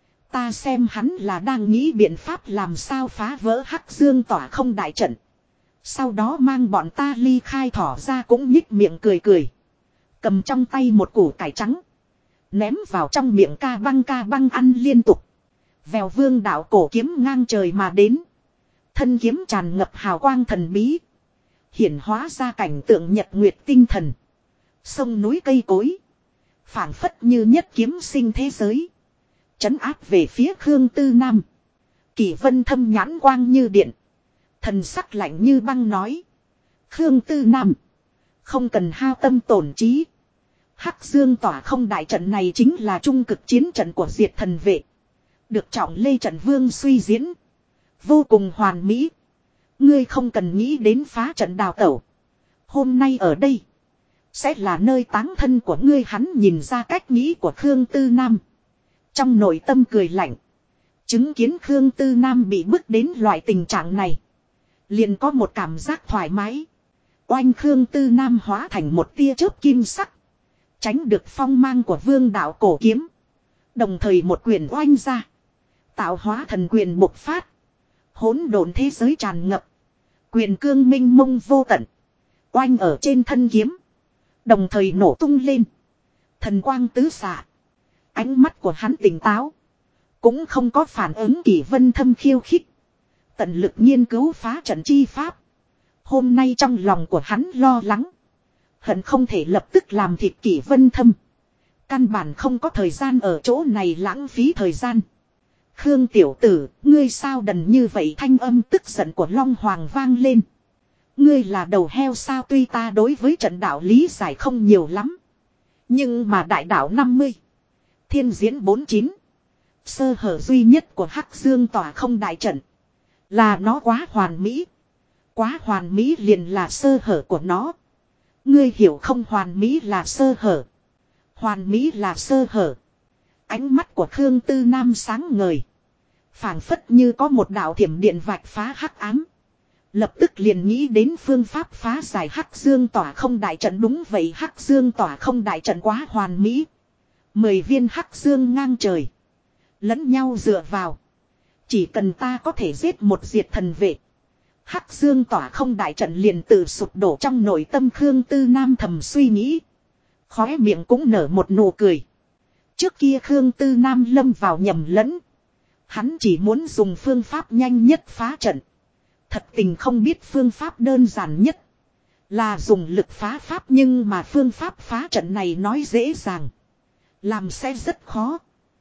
Ta xem hắn là đang nghĩ biện pháp làm sao phá vỡ Hắc Dương tỏa không đại trận. Sau đó mang bọn ta ly khai, thỏ ra cũng nhích miệng cười cười. Cầm trong tay một củ cải trắng. Ném vào trong miệng ca băng ăn liên tục. Vèo, vương đạo cổ kiếm ngang trời mà đến. Thân kiếm tràn ngập hào quang thần bí. Hiển hóa ra cảnh tượng nhật nguyệt tinh thần. Sông núi cây cối. Phảng phất như nhất kiếm sinh thế giới. Trấn áp về phía Khương Tư Nam. Kỷ Vân Thâm nhãn quang như điện. Thần sắc lạnh như băng nói. Khương Tư Nam. Không cần hao tâm tổn trí. Hắc Dương tỏa không đại trận này chính là trung cực chiến trận của Diệt Thần Vệ. Được Trọng Lê Trận Vương suy diễn. Vô cùng hoàn mỹ. Ngươi không cần nghĩ đến phá trận đào tẩu. Hôm nay ở đây. Sẽ là nơi táng thân của ngươi. Hắn nhìn ra cách nghĩ của Khương Tư Nam. Trong nội tâm cười lạnh. Chứng kiến Khương Tư Nam bị bức đến loại tình trạng này. Liền có một cảm giác thoải mái. Oanh, Khương Tư Nam hóa thành một tia chớp kim sắc. Tránh được phong mang của vương đạo cổ kiếm. Đồng thời một quyền oanh ra. Tạo hóa thần quyền bộc phát. Hỗn độn thế giới tràn ngập. Quyền cương minh mông vô tận. Oanh ở trên thân kiếm. Đồng thời nổ tung lên. Thần quang tứ xạ. Ánh mắt của hắn tỉnh táo. Cũng không có phản ứng Kỷ Vân Thâm khiêu khích. Tận lực nghiên cứu phá trận chi pháp. Hôm nay trong lòng của hắn lo lắng. Hận không thể lập tức làm thịt Kỷ Vân Thâm. Căn bản không có thời gian ở chỗ này lãng phí thời gian. Khương tiểu tử, ngươi sao đần như vậy? Thanh âm tức giận của Long Hoàng vang lên. Ngươi là đầu heo sao? Tuy ta đối với trận đạo lý giải không nhiều lắm. Nhưng mà đại đạo 50. Thiên diễn 49. Sơ hở duy nhất của Hắc Dương tỏa không đại trận. Là nó quá hoàn mỹ. Quá hoàn mỹ liền là sơ hở của nó. Ngươi hiểu không? Hoàn mỹ là sơ hở. Hoàn mỹ là sơ hở. Ánh mắt của Khương Tư Nam sáng ngời. Phảng phất như có một đạo thiểm điện vạch phá hắc ám. Lập tức liền nghĩ đến phương pháp phá giải Hắc Dương tỏa không đại trận. Đúng vậy, Hắc Dương tỏa không đại trận quá hoàn mỹ. 10 viên Hắc Dương ngang trời. Lẫn nhau dựa vào. Chỉ cần ta có thể giết một Diệt Thần Vệ. Hắc Dương tỏa không đại trận liền tự sụp đổ. Trong nội tâm Khương Tư Nam thầm suy nghĩ. Khóe miệng cũng nở một nụ cười. Trước kia Khương Tư Nam lâm vào nhầm lẫn. Hắn chỉ muốn dùng phương pháp nhanh nhất phá trận. Thật tình không biết phương pháp đơn giản nhất là dùng lực phá pháp, nhưng mà phương pháp phá trận này nói dễ dàng, làm sẽ rất khó.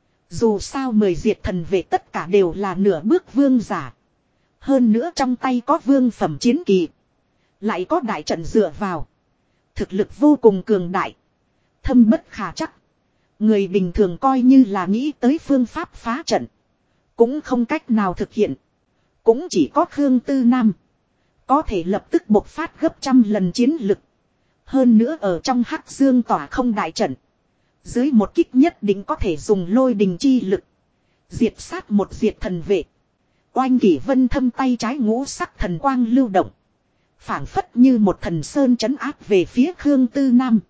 Dù sao 10 Diệt Thần Vệ tất cả đều là nửa bước vương giả. Hơn nữa trong tay có vương phẩm chiến kỳ. Lại có đại trận dựa vào. Thực lực vô cùng cường đại. Thâm bất khả chắc. Người bình thường coi như là nghĩ tới phương pháp phá trận. Cũng không cách nào thực hiện. Cũng chỉ có Khương Tư Nam. Có thể lập tức bộc phát gấp trăm lần chiến lực. Hơn nữa ở trong Hắc Dương tỏa không đại trận. Dưới một kích nhất định có thể dùng lôi đình chi lực. Diệt sát một Diệt Thần Vệ. Oanh, Kỷ Vân Thâm tay trái ngũ sắc thần quang lưu động. Phảng phất như một thần sơn trấn áp về phía Khương Tư Nam.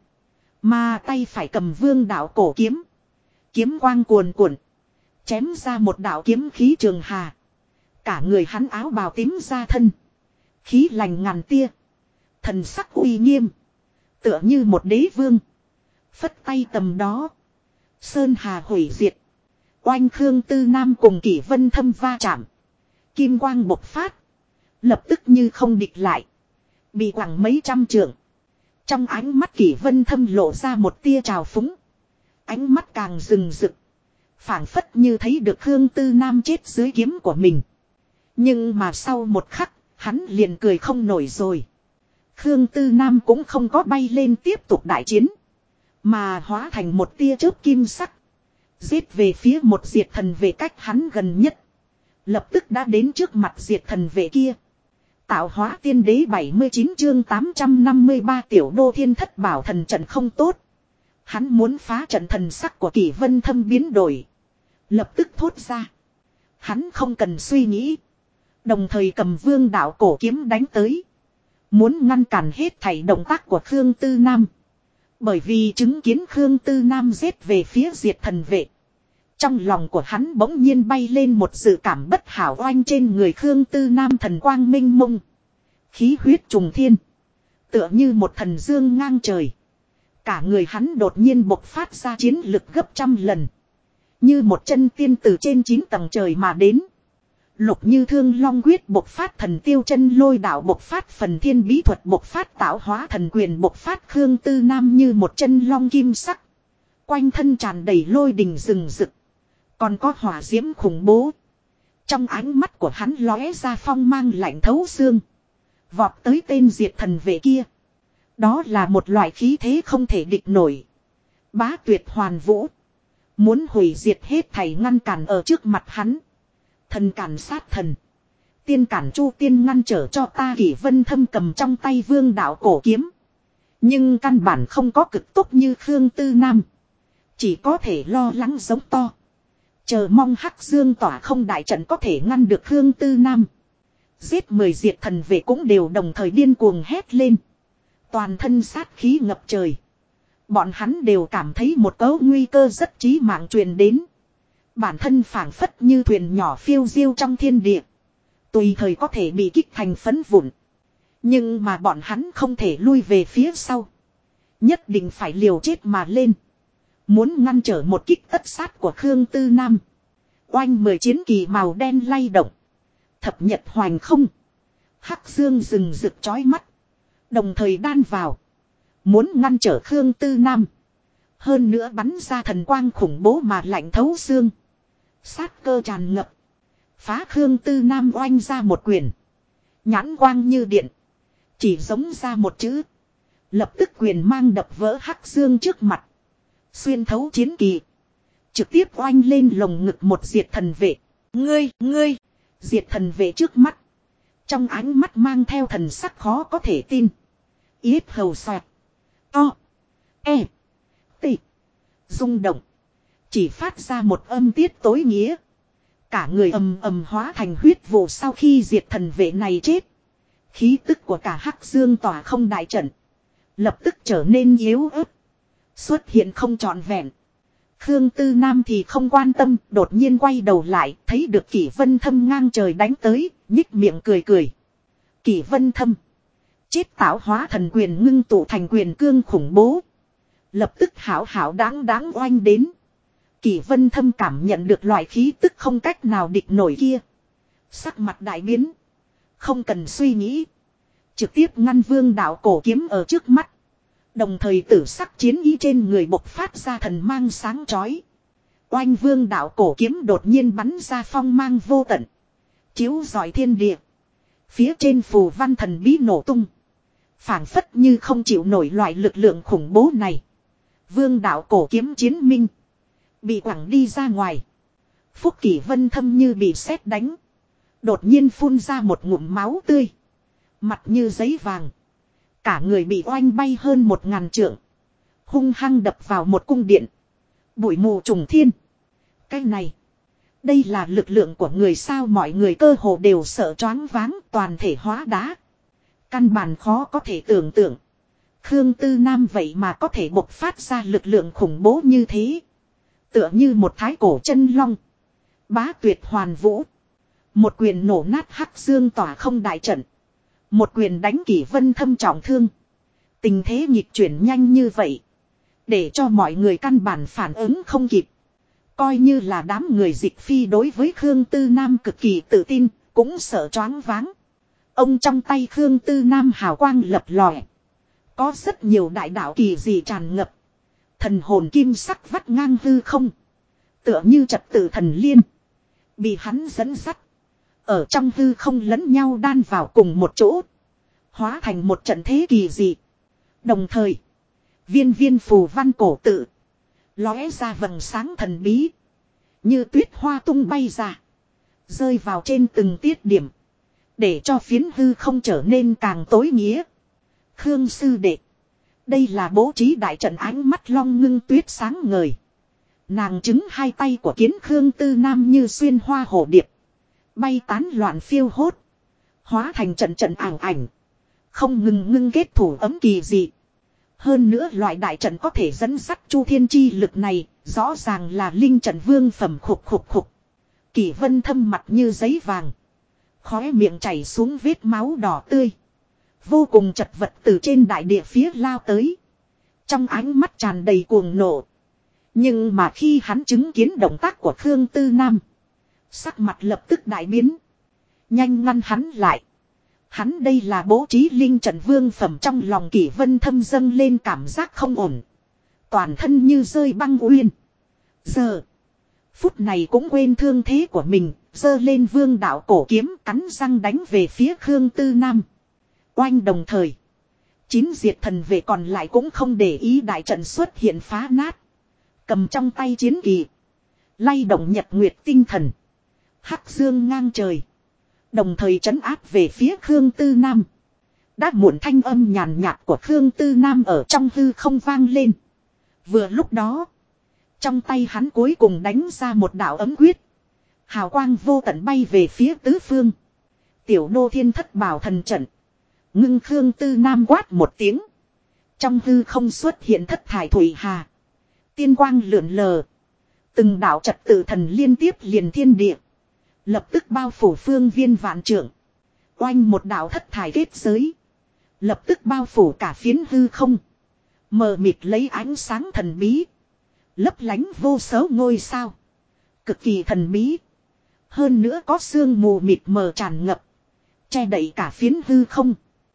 Mà tay phải cầm vương đạo cổ kiếm. Kiếm quang cuồn cuộn. Chém ra một đạo kiếm khí trường hà. Cả người hắn áo bào tím ra thân. Khí lành ngàn tia. Thần sắc uy nghiêm. Tựa như một đế vương. Phất tay tầm đó. Sơn hà hủy diệt. Oanh, Khương Tư Nam cùng Kỷ Vân Thâm va chạm. Kim quang bộc phát. Lập tức như không địch lại. Bị quẳng mấy trăm trượng. Trong ánh mắt Kỷ Vân Thâm lộ ra một tia trào phúng. Ánh mắt càng rừng rực. Phảng phất như thấy được Khương Tư Nam chết dưới kiếm của mình. Nhưng mà sau một khắc, hắn liền cười không nổi rồi. Khương Tư Nam cũng không có bay lên tiếp tục đại chiến. Mà hóa thành một tia chớp kim sắc. Giết về phía một diệt thần vệ cách hắn gần nhất. Lập tức đã đến trước mặt diệt thần vệ kia. Tạo hóa tiên đế 79 chương 853 tiểu đô thiên thất bảo thần trận không tốt. Hắn muốn phá trận, thần sắc của Kỷ Vân Thâm biến đổi. Lập tức thốt ra. Hắn không cần suy nghĩ. Đồng thời cầm vương đạo cổ kiếm đánh tới. Muốn ngăn cản hết thảy động tác của Khương Tư Nam. Bởi vì chứng kiến Khương Tư Nam giết về phía diệt thần vệ. Trong lòng của hắn bỗng nhiên bay lên một dự cảm bất hảo, oanh trên người Khương Tư Nam thần quang minh mông. Khí huyết trùng thiên. Tựa như một thần dương ngang trời. Cả người hắn đột nhiên bộc phát ra chiến lực gấp trăm lần. Như một chân tiên từ trên 9 tầng trời mà đến. Lục như thương long quyết bộc phát, thần tiêu chân lôi đạo bộc phát, phần thiên bí thuật bộc phát, tạo hóa thần quyền bộc phát. Khương Tư Nam như một chân long kim sắc. Quanh thân tràn đầy lôi đình rừng rực. Còn có hỏa diễm khủng bố. Trong ánh mắt của hắn lóe ra phong mang lạnh thấu xương. Vọt tới tên diệt thần vệ kia. Đó là một loại khí thế không thể địch nổi. Bá tuyệt hoàn vũ. Muốn hủy diệt hết thảy ngăn cản ở trước mặt hắn. Thần cản sát thần. Tiên cản chu tiên, ngăn trở cho ta. Kỷ Vân Thâm cầm trong tay vương đạo cổ kiếm. Nhưng căn bản không có cực tốt như Khương Tư Nam. Chỉ có thể lo lắng giống to. Chờ mong Hắc Dương tỏa không đại trận có thể ngăn được Khương Tư Nam. Giết 10 diệt thần vệ cũng đều đồng thời điên cuồng hét lên. Toàn thân sát khí ngập trời. Bọn hắn đều cảm thấy một cấu nguy cơ rất chí mạng truyền đến. Bản thân phảng phất như thuyền nhỏ phiêu diêu trong thiên địa. Tùy thời có thể bị kích thành phấn vụn. Nhưng mà bọn hắn không thể lui về phía sau. Nhất định phải liều chết mà lên. Muốn ngăn trở một kích tất sát của Khương Tư Nam. Oanh 10 chiến kỳ màu đen lay động. Thập nhật hoành không. Hắc dương rừng rực chói mắt. Đồng thời đan vào. Muốn ngăn trở Khương Tư Nam. Hơn nữa bắn ra thần quang khủng bố mà lạnh thấu xương. Sát cơ tràn ngập. Phá Khương Tư Nam oanh ra một quyền. Nhãn quang như điện. Chỉ giống ra một chữ. Lập tức quyền mang đập vỡ Hắc dương trước mặt. Xuyên thấu chiến kỳ. Trực tiếp oanh lên lồng ngực một diệt thần vệ. Ngươi. Diệt thần vệ trước mắt. Trong ánh mắt mang theo thần sắc khó có thể tin. Yết hầu xoẹt. To. E. T. Rung động. Chỉ phát ra một âm tiết tối nghĩa. Cả người ầm ầm hóa thành huyết vụ sau khi diệt thần vệ này chết. Khí tức của cả Hắc Dương tỏa không đại trận. Lập tức trở nên yếu ớt. Xuất hiện không trọn vẹn. Khương Tư Nam thì không quan tâm, đột nhiên quay đầu lại, thấy được Kỷ Vân Thâm ngang trời đánh tới, nhích miệng cười. Kỷ Vân Thâm. Chết tạo hóa thần quyền ngưng tụ thành quyền cương khủng bố. Lập tức hảo đáng oanh đến. Kỷ Vân Thâm cảm nhận được loại khí tức không cách nào địch nổi kia. Sắc mặt đại biến. Không cần suy nghĩ. Trực tiếp ngăn vương đạo cổ kiếm ở trước mắt. Đồng thời tử sắc chiến ý trên người bộc phát ra thần mang sáng chói. Oanh vương đạo cổ kiếm đột nhiên bắn ra phong mang vô tận. Chiếu rọi thiên địa. Phía trên phù văn thần bí nổ tung. Phảng phất như không chịu nổi loại lực lượng khủng bố này. Vương đạo cổ kiếm chiến minh. Bị quẳng đi ra ngoài. Phúc Kỷ Vân Thâm như bị sét đánh. Đột nhiên phun ra một ngụm máu tươi. Mặt như giấy vàng. Cả người bị oanh bay hơn 1000 trượng. Hung hăng đập vào một cung điện. Bụi mù trùng thiên. Cái này. Đây là lực lượng của người sao, mọi người cơ hồ đều sợ choáng váng, toàn thể hóa đá. Căn bản khó có thể tưởng tượng. Khương Tư Nam vậy mà có thể bộc phát ra lực lượng khủng bố như thế. Tựa như một thái cổ chân long. Bá tuyệt hoàn vũ. Một quyền nổ nát Hắc Dương tỏa không đại trận. Một quyền đánh Kỷ Vân Thâm trọng thương. Tình thế nhịp chuyển nhanh như vậy. Để cho mọi người căn bản phản ứng không kịp. Coi như là đám người dịch phi đối với Khương Tư Nam cực kỳ tự tin, cũng sợ choáng váng. Ông trong tay Khương Tư Nam hào quang lập lòe. Có rất nhiều đại đạo kỳ dị tràn ngập. Thần hồn kim sắc vắt ngang hư không. Tựa như trật tự thần liên. Bị hắn dẫn dắt. Ở trong hư không lẫn nhau đan vào cùng một chỗ. Hóa thành một trận thế kỳ dị. Đồng thời. Viên viên phù văn cổ tự. Lóe ra vầng sáng thần bí. Như tuyết hoa tung bay ra. Rơi vào trên từng tiết điểm. Để cho phiến hư không trở nên càng tối nghĩa. Khương sư đệ. Đây là bố trí đại trận ánh mắt long ngưng tuyết sáng ngời. Nàng chứng hai tay của kiến Khương Tư Nam như xuyên hoa hổ điệp. Bay tán loạn phiêu hốt. Hóa thành trận trận ảo ảnh. Không ngừng ngưng kết thủ ấm kỳ dị. Hơn nữa loại đại trận có thể dẫn dắt chu thiên chi lực này. Rõ ràng là linh trận vương phẩm khục khục khục. Kỷ Vân Thâm mặt như giấy vàng. Khóe miệng chảy xuống vết máu đỏ tươi. Vô cùng chật vật từ trên đại địa phía lao tới. Trong ánh mắt tràn đầy cuồng nộ. Nhưng mà khi hắn chứng kiến động tác của Khương Tư Nam. Sắc mặt lập tức đại biến. Nhanh ngăn hắn lại. Hắn đây là bố trí linh trận vương phẩm trong lòng Kỷ Vân Thâm dâng lên cảm giác không ổn. Toàn thân như rơi băng uyên. Giờ. Phút này cũng quên thương thế của mình. Giơ lên vương đạo cổ kiếm cắn răng đánh về phía Khương Tư Nam. Oanh đồng thời. 9 diệt thần vệ còn lại cũng không để ý đại trận xuất hiện phá nát. Cầm trong tay chiến kỳ. Lay động nhật nguyệt tinh thần. Hắc dương ngang trời. Đồng thời trấn áp về phía Khương Tư Nam. Đã muộn thanh âm nhàn nhạt của Khương Tư Nam ở trong hư không vang lên. Vừa lúc đó. Trong tay hắn cuối cùng đánh ra một đạo ấm quyết. Hào quang vô tận bay về phía tứ phương. Tiểu đô thiên thất bảo thần trận. Ngưng Khương Tư Nam quát một tiếng. Trong hư không xuất hiện thất thải thủy hà. Tiên quang lượn lờ. Từng đạo trật tự thần liên tiếp liền thiên địa. Lập tức bao phủ phương viên vạn trượng. Oanh một đạo thất thải kết giới. Lập tức bao phủ cả phiến hư không. Mờ mịt lấy ánh sáng thần bí. Lấp lánh vô số ngôi sao. Cực kỳ thần bí. Hơn nữa có sương mù mịt mờ tràn ngập. Che đậy cả phiến hư không.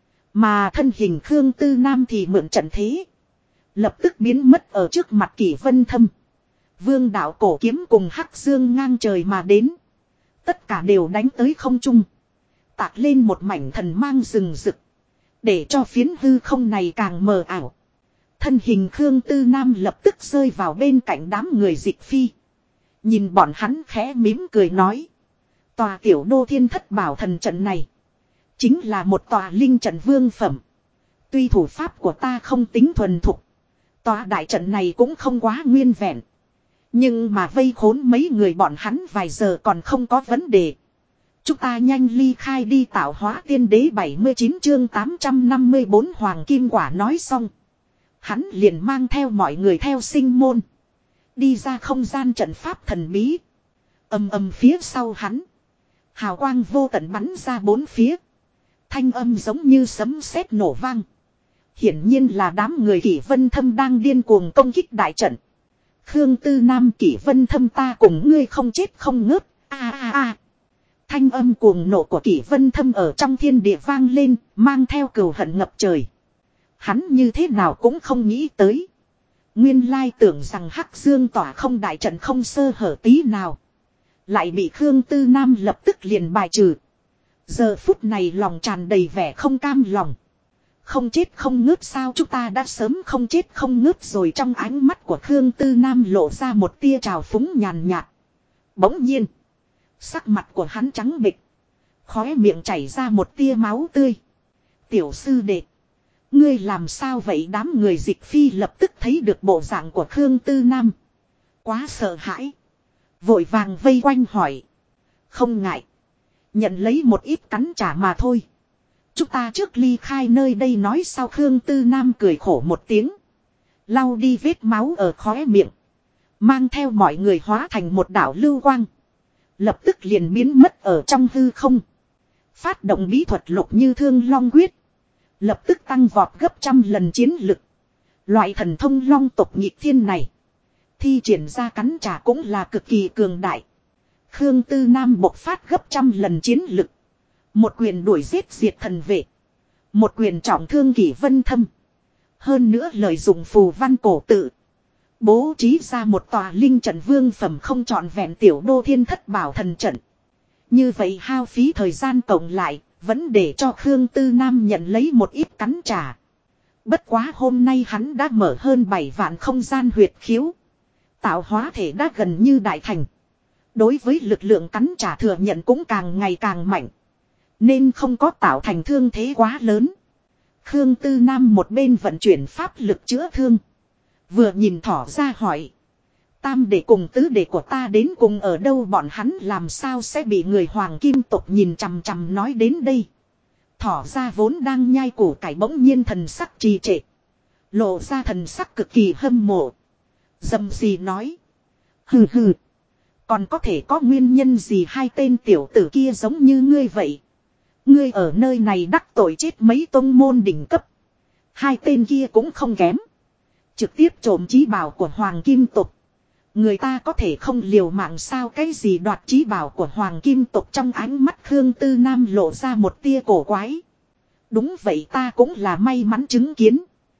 Mà thân hình Khương Tư Nam thì mượn trận thế. Lập tức biến mất ở trước mặt Kỷ Vân Thâm. Vương đạo cổ kiếm cùng hắc dương ngang trời mà đến. Tất cả đều đánh tới không trung. Tạc lên một mảnh thần mang rừng rực. Để cho phiến hư không này càng mờ ảo. Thân hình Khương Tư Nam lập tức rơi vào bên cạnh đám người dịch phi. Nhìn bọn hắn khẽ mỉm cười nói. Tòa tiểu đô thiên thất bảo thần trận này. Chính là một tòa linh trận vương phẩm. Tuy thủ pháp của ta không tính thuần thục. Tòa đại trận này cũng không quá nguyên vẹn. Nhưng mà vây khốn mấy người bọn hắn vài giờ còn không có vấn đề. Chúng ta nhanh ly khai đi tạo hóa tiên đế 79 chương 854 hoàng kim quả nói xong. Hắn liền mang theo mọi người theo sinh môn. Đi ra không gian trận pháp thần bí. Ầm ầm phía sau hắn. Hào quang vô tận bắn ra bốn phía. Thanh âm giống như sấm sét nổ vang. Hiển nhiên là đám người Kỷ Vân Thâm đang điên cuồng công kích đại trận. Khương Tư Nam Kỷ Vân Thâm ta cùng ngươi không chết không ngớt. A. Thanh âm cuồng nộ của Kỷ Vân Thâm ở trong thiên địa vang lên, mang theo cừu hận ngập trời. Hắn như thế nào cũng không nghĩ tới. Nguyên lai tưởng rằng Hắc Dương tỏa không đại trận không sơ hở tí nào. Lại bị Khương Tư Nam lập tức liền bài trừ. Giờ phút này lòng tràn đầy vẻ không cam lòng. Không chết không ngớt sao chúng ta đã sớm không chết không ngớt rồi trong ánh mắt của Khương Tư Nam lộ ra một tia trào phúng nhàn nhạt. Bỗng nhiên. Sắc mặt của hắn trắng bệch. Khóe miệng chảy ra một tia máu tươi. Tiểu sư đệ. Ngươi làm sao vậy đám người dịch phi lập tức thấy được bộ dạng của Khương Tư Nam. Quá sợ hãi. Vội vàng vây quanh hỏi. Không ngại. Nhận lấy một ít cắn trả mà thôi. Chúng ta trước ly khai nơi đây nói sao Khương Tư Nam cười khổ một tiếng. Lau đi vết máu ở khóe miệng. Mang theo mọi người hóa thành một đảo lưu quang. Lập tức liền biến mất ở trong hư không. Phát động bí thuật lục như thương long quyết. Lập tức tăng vọt gấp trăm lần chiến lực. Loại thần thông long tộc nhịp thiên này. Thi triển ra cắn trả cũng là cực kỳ cường đại. Khương Tư Nam bộc phát gấp trăm lần chiến lực. Một quyền đuổi giết diệt thần vệ. Một quyền trọng thương Kỷ Vân Thâm. Hơn nữa lợi dụng phù văn cổ tự. Bố trí ra một tòa linh trận vương phẩm không trọn vẹn tiểu đô thiên thất bảo thần trận. Như vậy hao phí thời gian cộng lại, vẫn để cho Khương Tư Nam nhận lấy một ít cắn trả. Bất quá hôm nay hắn đã mở hơn 7 vạn không gian huyệt khiếu. Tạo hóa thể đã gần như đại thành. Đối với lực lượng cắn trả thừa nhận cũng càng ngày càng mạnh. Nên không có tạo thành thương thế quá lớn. Khương Tư Nam một bên vận chuyển pháp lực chữa thương. Vừa nhìn thỏ ra hỏi. Tam đệ cùng tứ đệ của ta đến cùng ở đâu, bọn hắn làm sao sẽ bị người hoàng kim tộc nhìn chằm chằm nói đến đây. Thỏ ra vốn đang nhai củ cải bỗng nhiên thần sắc trì trệ. Lộ ra thần sắc cực kỳ hâm mộ. Dầm gì nói. Hừ hừ. Còn có thể có nguyên nhân gì hai tên tiểu tử kia giống như ngươi vậy. Ngươi ở nơi này đắc tội chết mấy tông môn đỉnh cấp. Hai tên kia cũng không kém. Trực tiếp trộm chí bảo của hoàng kim tộc. Người ta có thể không liều mạng sao, cái gì đoạt chí bảo của hoàng kim tộc. Trong ánh mắt Khương Tư Nam lộ ra một tia cổ quái. Đúng vậy, ta cũng là may mắn chứng kiến.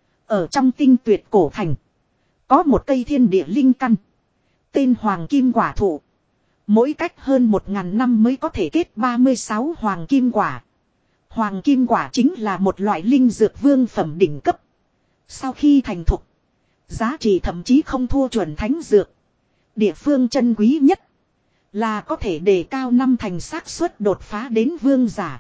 Ở trong Tinh Tuyệt cổ thành. Có một cây thiên địa linh căn. Tên hoàng kim quả thụ. Mỗi cách hơn 1000 năm mới có thể kết 36 hoàng kim quả. Hoàng kim quả chính là một loại linh dược vương phẩm đỉnh cấp. Sau khi thành thục, giá trị thậm chí không thua chuẩn thánh dược. Địa phương chân quý nhất là có thể đề cao 5 thành xác suất đột phá đến vương giả.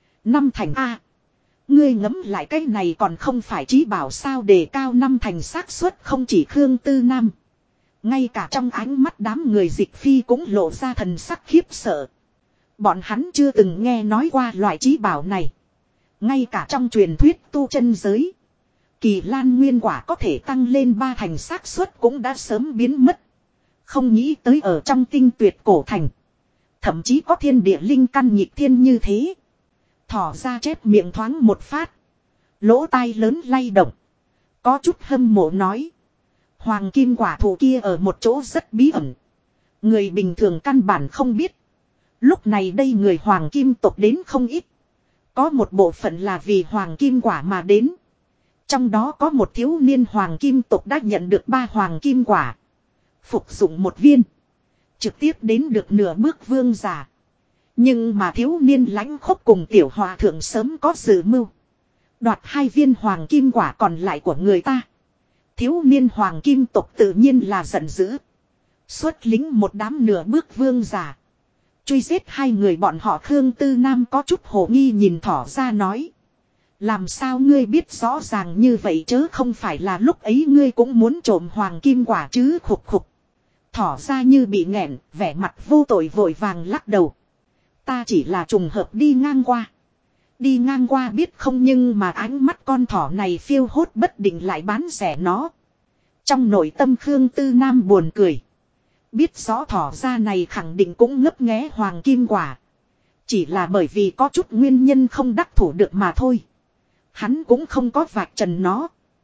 5 thành A. Ngươi ngẫm lại cái này còn không phải chí bảo sao, đề cao 5 thành xác suất. Không chỉ Khương Tư Nam, ngay cả trong ánh mắt đám người dịch phi cũng lộ ra thần sắc khiếp sợ. Bọn hắn chưa từng nghe nói qua loại chí bảo này. Ngay cả trong truyền thuyết tu chân giới, Kỳ Lan nguyên quả có thể tăng lên 3 thành xác suất cũng đã sớm biến mất. Không nghĩ tới ở trong Tinh Tuyệt cổ thành, thậm chí có thiên địa linh căn nhịp thiên như thế. Thỏ ra chép miệng thoáng một phát, lỗ tai lớn lay động, có chút hâm mộ nói. Hoàng kim quả thụ kia ở một chỗ rất bí ẩn. Người bình thường căn bản không biết. Lúc này đây người hoàng kim tộc đến không ít. Có một bộ phận là vì hoàng kim quả mà đến. Trong đó có một thiếu niên hoàng kim tộc đã nhận được 3 hoàng kim quả. Phục dụng một viên. Trực tiếp đến được nửa bước vương giả. Nhưng mà thiếu niên lãnh khốc cùng tiểu hòa thượng sớm có dự mưu. Đoạt 2 viên hoàng kim quả còn lại của người ta. Thiếu niên hoàng kim tộc tự nhiên là giận dữ. Xuất lính một đám nửa bước vương giả. Truy giết 2 người bọn họ. Khương Tư Nam có chút hồ nghi nhìn thỏ ra nói. Làm sao ngươi biết rõ ràng như vậy, chớ không phải là lúc ấy ngươi cũng muốn trộm hoàng kim quả chứ. Khục khục. Thỏ ra như bị nghẹn, vẻ mặt vô tội vội vàng lắc đầu. Ta chỉ là trùng hợp đi ngang qua. Đi ngang qua biết không, nhưng mà ánh mắt con thỏ này phiêu hốt bất định lại bán rẻ nó. Trong nội tâm Khương Tư Nam buồn cười. Biết rõ thỏ ra này khẳng định cũng ngấp nghé hoàng kim quả. Chỉ là bởi vì có chút nguyên nhân không đắc thủ được mà thôi. Hắn cũng không có vạch trần nó.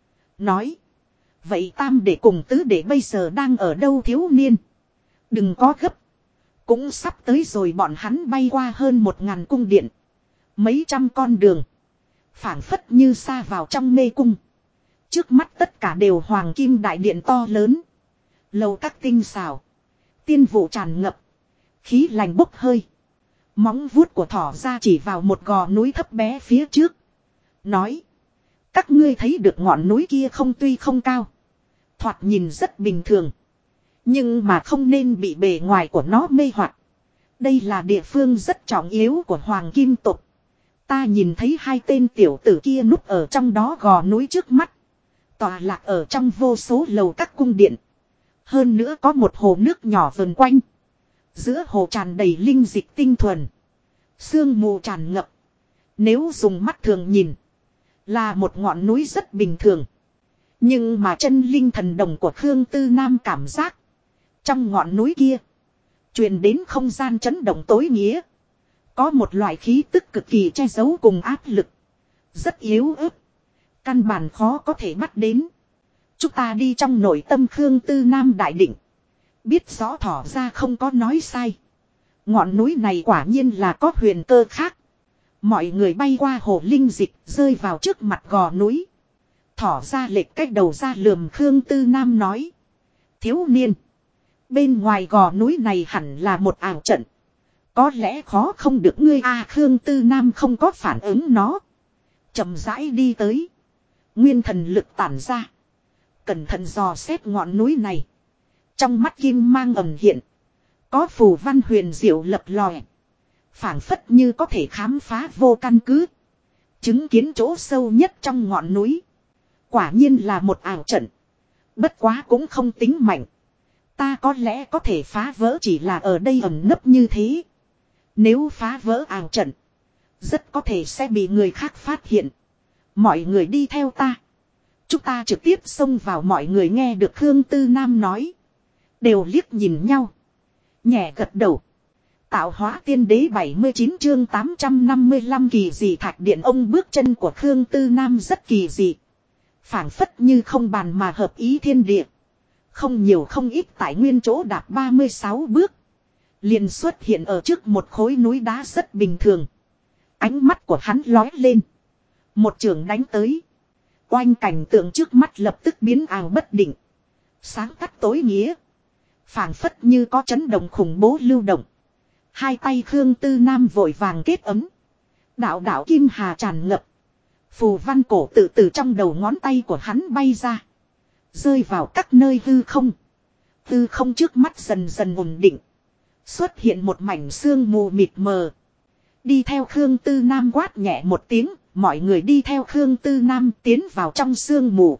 Nói. Vậy tam đệ cùng tứ đệ bây giờ đang ở đâu thiếu niên? Đừng có gấp. Cũng sắp tới rồi. Bọn hắn bay qua hơn 1000 cung điện. Mấy trăm con đường. Phảng phất như xa vào trong mê cung. Trước mắt tất cả đều hoàng kim đại điện to lớn. Lầu các tinh xảo. Tiên vụ tràn ngập. Khí lành bốc hơi. Móng vuốt của thỏ ra chỉ vào một gò núi thấp bé phía trước. Nói. Các ngươi thấy được ngọn núi kia không, tuy không cao. Thoạt nhìn rất bình thường. Nhưng mà không nên bị bề ngoài của nó mê hoặc. Đây là địa phương rất trọng yếu của hoàng kim tộc. Ta nhìn thấy 2 tên tiểu tử kia núp ở trong đó gò núi trước mắt. Tòa lạc ở trong vô số lầu các cung điện. Hơn nữa có một hồ nước nhỏ vần quanh. Giữa hồ tràn đầy linh dịch tinh thuần. Sương mù tràn ngập. Nếu dùng mắt thường nhìn, là một ngọn núi rất bình thường. Nhưng mà chân linh thần đồng của Khương Tư Nam cảm giác, trong ngọn núi kia truyền đến không gian chấn động tối nghĩa. Có một loại khí tức cực kỳ che giấu cùng áp lực. Rất yếu ớt. Căn bản khó có thể bắt đến. Chúng ta đi trong nội tâm Khương Tư Nam đại định. Biết rõ thỏ ra không có nói sai. Ngọn núi này quả nhiên là có huyền cơ khác. Mọi người bay qua hồ linh dịch rơi vào trước mặt gò núi. Thỏ ra lệch cách đầu ra lườm Khương Tư Nam nói. Thiếu niên. Bên ngoài gò núi này hẳn là một ảo trận. Có lẽ khó không được ngươi Khương Tư Nam không có phản ứng nó. Chậm rãi đi tới. Nguyên thần lực tản ra. Cẩn thận dò xét ngọn núi này. Trong mắt kim mang ẩn hiện. Có phù văn huyền diệu lập lòe. Phảng phất như có thể khám phá vô căn cứ. Chứng kiến chỗ sâu nhất trong ngọn núi. Quả nhiên là một ảo trận. Bất quá cũng không tính mạnh. Ta có lẽ có thể phá vỡ chỉ là ở đây ẩn nấp như thế. Nếu phá vỡ ảo trận. Rất có thể sẽ bị người khác phát hiện. Mọi người đi theo ta. Chúng ta trực tiếp xông vào mọi người nghe được Khương Tư Nam nói. Đều liếc nhìn nhau. Nhẹ gật đầu. Tạo hóa tiên đế 79 chương 855 kỳ dị thạch điện ông bước chân của Khương Tư Nam rất kỳ dị. Phảng phất như không bàn mà hợp ý thiên địa. Không nhiều không ít tại nguyên chỗ đạp 36 bước. Liền xuất hiện ở trước một khối núi đá rất bình thường. Ánh mắt của hắn lóe lên. Một trường đánh tới. Oanh cảnh tượng trước mắt lập tức biến ảo bất định. Sáng tắt tối nghĩa. Phảng phất như có chấn động khủng bố lưu động. Hai tay Khương Tư Nam vội vàng kết ấm. Đạo đạo kim hà tràn ngập. Phù văn cổ tự từ trong đầu ngón tay của hắn bay ra. Rơi vào các nơi hư không. Hư không trước mắt dần dần ổn định. Xuất hiện một mảnh sương mù mịt mờ. Đi theo Khương Tư Nam quát nhẹ một tiếng. Mọi người đi theo Khương Tư Nam tiến vào trong sương mù.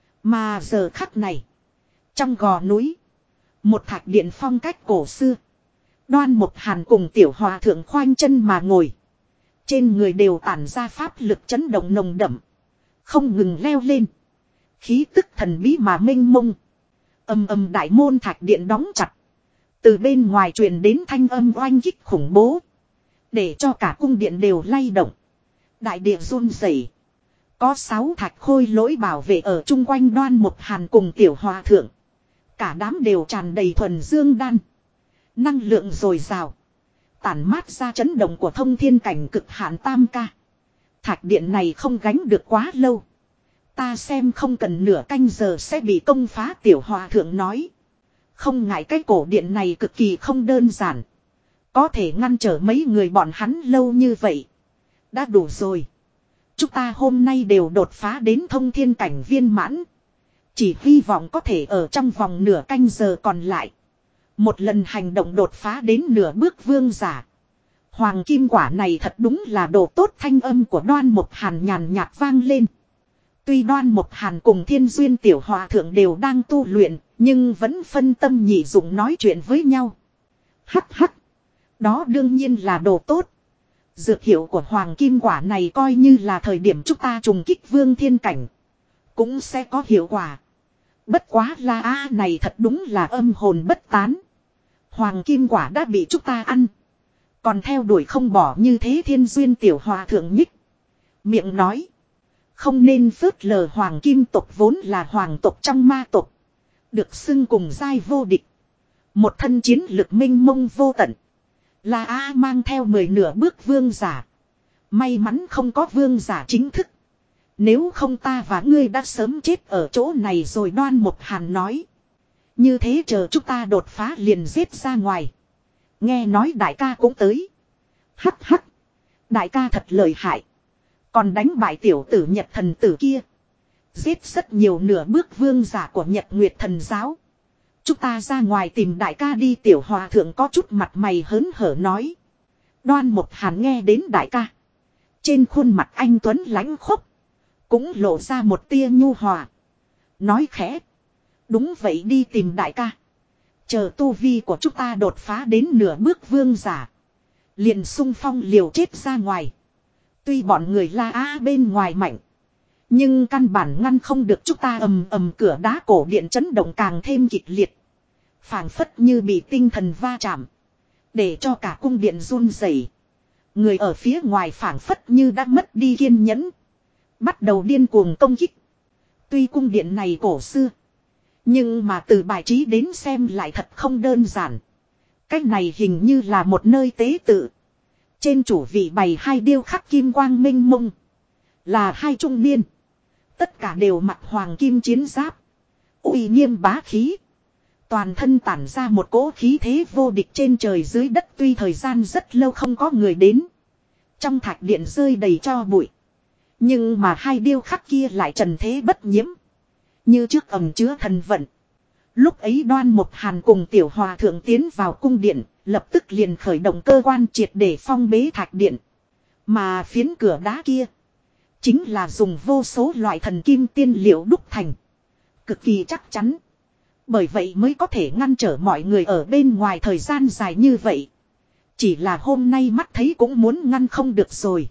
Mà giờ khắc này. Trong gò núi. Một thạch điện phong cách cổ xưa. Đoan Mộc Hàn cùng tiểu hòa thượng khoanh chân mà ngồi. Trên người đều tản ra pháp lực chấn động nồng đậm. Không ngừng leo lên. Khí tức thần bí mà mênh mông. Ầm ầm đại môn thạch điện đóng chặt. Từ bên ngoài truyền đến thanh âm oanh kích khủng bố. Để cho cả cung điện đều lay động. Đại địa run rẩy. Có 6 thạch khôi lỗi bảo vệ ở chung quanh Đoan Mộc Hàn cùng tiểu hòa thượng. Cả đám đều tràn đầy thuần dương đan. Năng lượng dồi dào. Tản mát ra chấn động của thông thiên cảnh cực hạn tam ca. Thạch điện này không gánh được quá lâu. Ta xem không cần nửa canh giờ sẽ bị công phá tiểu hòa thượng nói. Không ngại cái cổ điện này cực kỳ không đơn giản. Có thể ngăn trở mấy người bọn hắn lâu như vậy. Đã đủ rồi. Chúng ta hôm nay đều đột phá đến thông thiên cảnh viên mãn. Chỉ hy vọng có thể ở trong vòng nửa canh giờ còn lại. Một lần hành động đột phá đến nửa bước vương giả. Hoàng kim quả này thật đúng là đồ tốt thanh âm của Đoan Mộc Hàn nhàn nhạt vang lên. Tuy Đoan Mộc Hàn cùng Thiên Duyên tiểu hòa thượng đều đang tu luyện, nhưng vẫn phân tâm nhị dụng nói chuyện với nhau. Hắc hắc. Đó đương nhiên là đồ tốt. Dược hiệu của hoàng kim quả này coi như là thời điểm chúng ta trùng kích vương thiên cảnh. Cũng sẽ có hiệu quả. Bất quá là này thật đúng là âm hồn bất tán. Hoàng kim quả đã bị chúng ta ăn. Còn theo đuổi không bỏ như thế Thiên Duyên tiểu hòa thượng nhích. Miệng nói. Không nên phớt lờ hoàng kim tộc vốn là hoàng tộc trong ma tộc. Được xưng cùng giai vô địch. Một thân chiến lực minh mông vô tận. Là mang theo 10 nửa bước vương giả. May mắn không có vương giả chính thức. Nếu không ta và ngươi đã sớm chết ở chỗ này rồi Đoan Mộc Hàn nói. Như thế chờ chúng ta đột phá liền giết ra ngoài. Nghe nói đại ca cũng tới. Hắc hắc. Đại ca thật lợi hại. Còn đánh bại tiểu tử Nhật thần tử kia. Giết rất nhiều nửa bước vương giả của Nhật Nguyệt thần giáo. Chúng ta ra ngoài tìm đại ca đi tiểu hòa thượng có chút mặt mày hớn hở nói. Đoan Mộc Hàn nghe đến đại ca. Trên khuôn mặt anh tuấn lãnh khốc. Cũng lộ ra một tia nhu hòa. Nói khẽ. Đúng vậy đi tìm đại ca. Chờ tu vi của chúng ta đột phá đến nửa bước vương giả. Liền xung phong liều chết ra ngoài. Tuy bọn người La bên ngoài mạnh. Nhưng căn bản ngăn không được chúng ta ầm ầm cửa đá cổ điện chấn động càng thêm kịch liệt. Phảng phất như bị tinh thần va chạm. Để cho cả cung điện run rẩy. Người ở phía ngoài phảng phất như đã mất đi kiên nhẫn. Bắt đầu điên cuồng công kích. Tuy cung điện này cổ xưa. Nhưng mà từ bài trí đến xem lại thật không đơn giản. Cách này hình như là một nơi tế tự. Trên chủ vị bày hai điêu khắc kim quang minh mông. Là hai trung niên. Tất cả đều mặc hoàng kim chiến giáp. Uy nghiêm bá khí. Toàn thân tản ra một cỗ khí thế vô địch trên trời dưới đất, tuy thời gian rất lâu không có người đến. Trong thạch điện rơi đầy tro bụi. Nhưng mà hai điêu khắc kia lại trần thế bất nhiễm. Như trước ẩn chứa thần vận. Lúc ấy Đoan Mục Hàn cùng Tiểu Hòa Thượng tiến vào cung điện, lập tức liền khởi động cơ quan triệt để phong bế thạch điện. Mà phiến cửa đá kia, chính là dùng vô số loại thần kim tiên liệu đúc thành. Cực kỳ chắc chắn. Bởi vậy mới có thể ngăn trở mọi người ở bên ngoài thời gian dài như vậy. Chỉ là hôm nay mắt thấy cũng muốn ngăn không được rồi.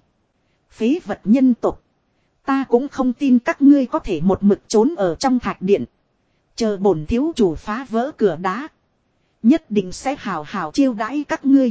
Phế vật nhân tộc. Ta cũng không tin các ngươi có thể một mực trốn ở trong thạch điện. Chờ bổn thiếu chủ phá vỡ cửa đá. Nhất định sẽ hào hào chiêu đãi các ngươi.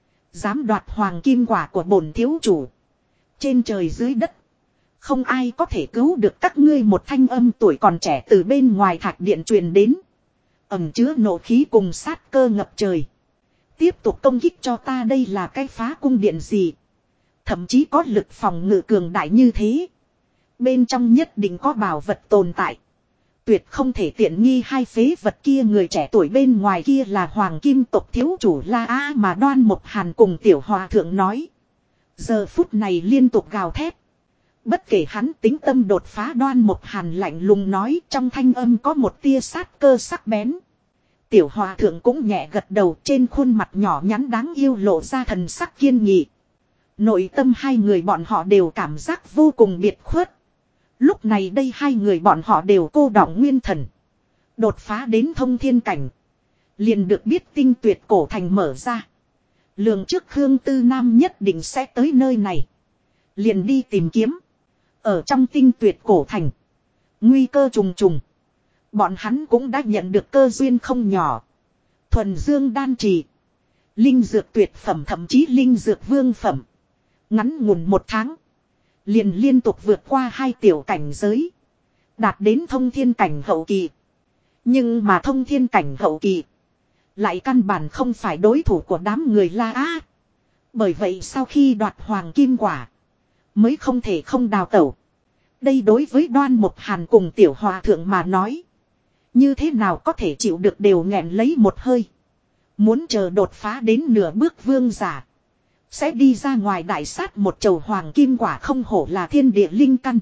Dám đoạt hoàng kim quả của bổn thiếu chủ. Trên trời dưới đất. Không ai có thể cứu được các ngươi. Một thanh âm tuổi còn trẻ từ bên ngoài thạch điện truyền đến. Ẩm chứa nộ khí cùng sát cơ ngập trời. Tiếp tục công kích cho ta, đây là cái phá cung điện gì. Thậm chí có lực phòng ngự cường đại như thế. Bên trong nhất định có bảo vật tồn tại. Tuyệt không thể tiện nghi hai phế vật kia. Người trẻ tuổi bên ngoài kia là hoàng kim tộc thiếu chủ La Á mà Đoan Mục Hàn cùng Tiểu Hòa Thượng nói. Giờ phút này liên tục gào thét. Bất kể hắn tính tâm đột phá, Đoan Mục Hàn lạnh lùng nói, trong thanh âm có một tia sát cơ sắc bén. Tiểu Hòa Thượng cũng nhẹ gật đầu, trên khuôn mặt nhỏ nhắn đáng yêu lộ ra thần sắc kiên nghị. Nội tâm hai người bọn họ đều cảm giác vô cùng biệt khuất. Lúc này đây hai người bọn họ đều cô đọng nguyên thần. Đột phá đến thông thiên cảnh. Liền được biết tinh tuyệt cổ thành mở ra. Lường trước Khương Tư Nam nhất định sẽ tới nơi này. Liền đi tìm kiếm. Ở trong tinh tuyệt cổ thành. Nguy cơ trùng trùng. Bọn hắn cũng đã nhận được cơ duyên không nhỏ. Thuần dương đan trì. Linh dược tuyệt phẩm, thậm chí linh dược vương phẩm. Ngắn ngủn một tháng. Liền liên tục vượt qua hai tiểu cảnh giới. Đạt đến thông thiên cảnh hậu kỳ. Nhưng mà thông thiên cảnh hậu kỳ. Lại căn bản không phải đối thủ của đám người La Á. Bởi vậy sau khi đoạt hoàng kim quả. Mới không thể không đào tẩu. Đây đối với Đoan Mục Hàn cùng Tiểu Hòa Thượng mà nói. Như thế nào có thể chịu được, đều nghẹn lấy một hơi. Muốn chờ đột phá đến nửa bước vương giả. Sẽ đi ra ngoài đại sát một chầu hoàng kim quả, không hổ là thiên địa linh căn.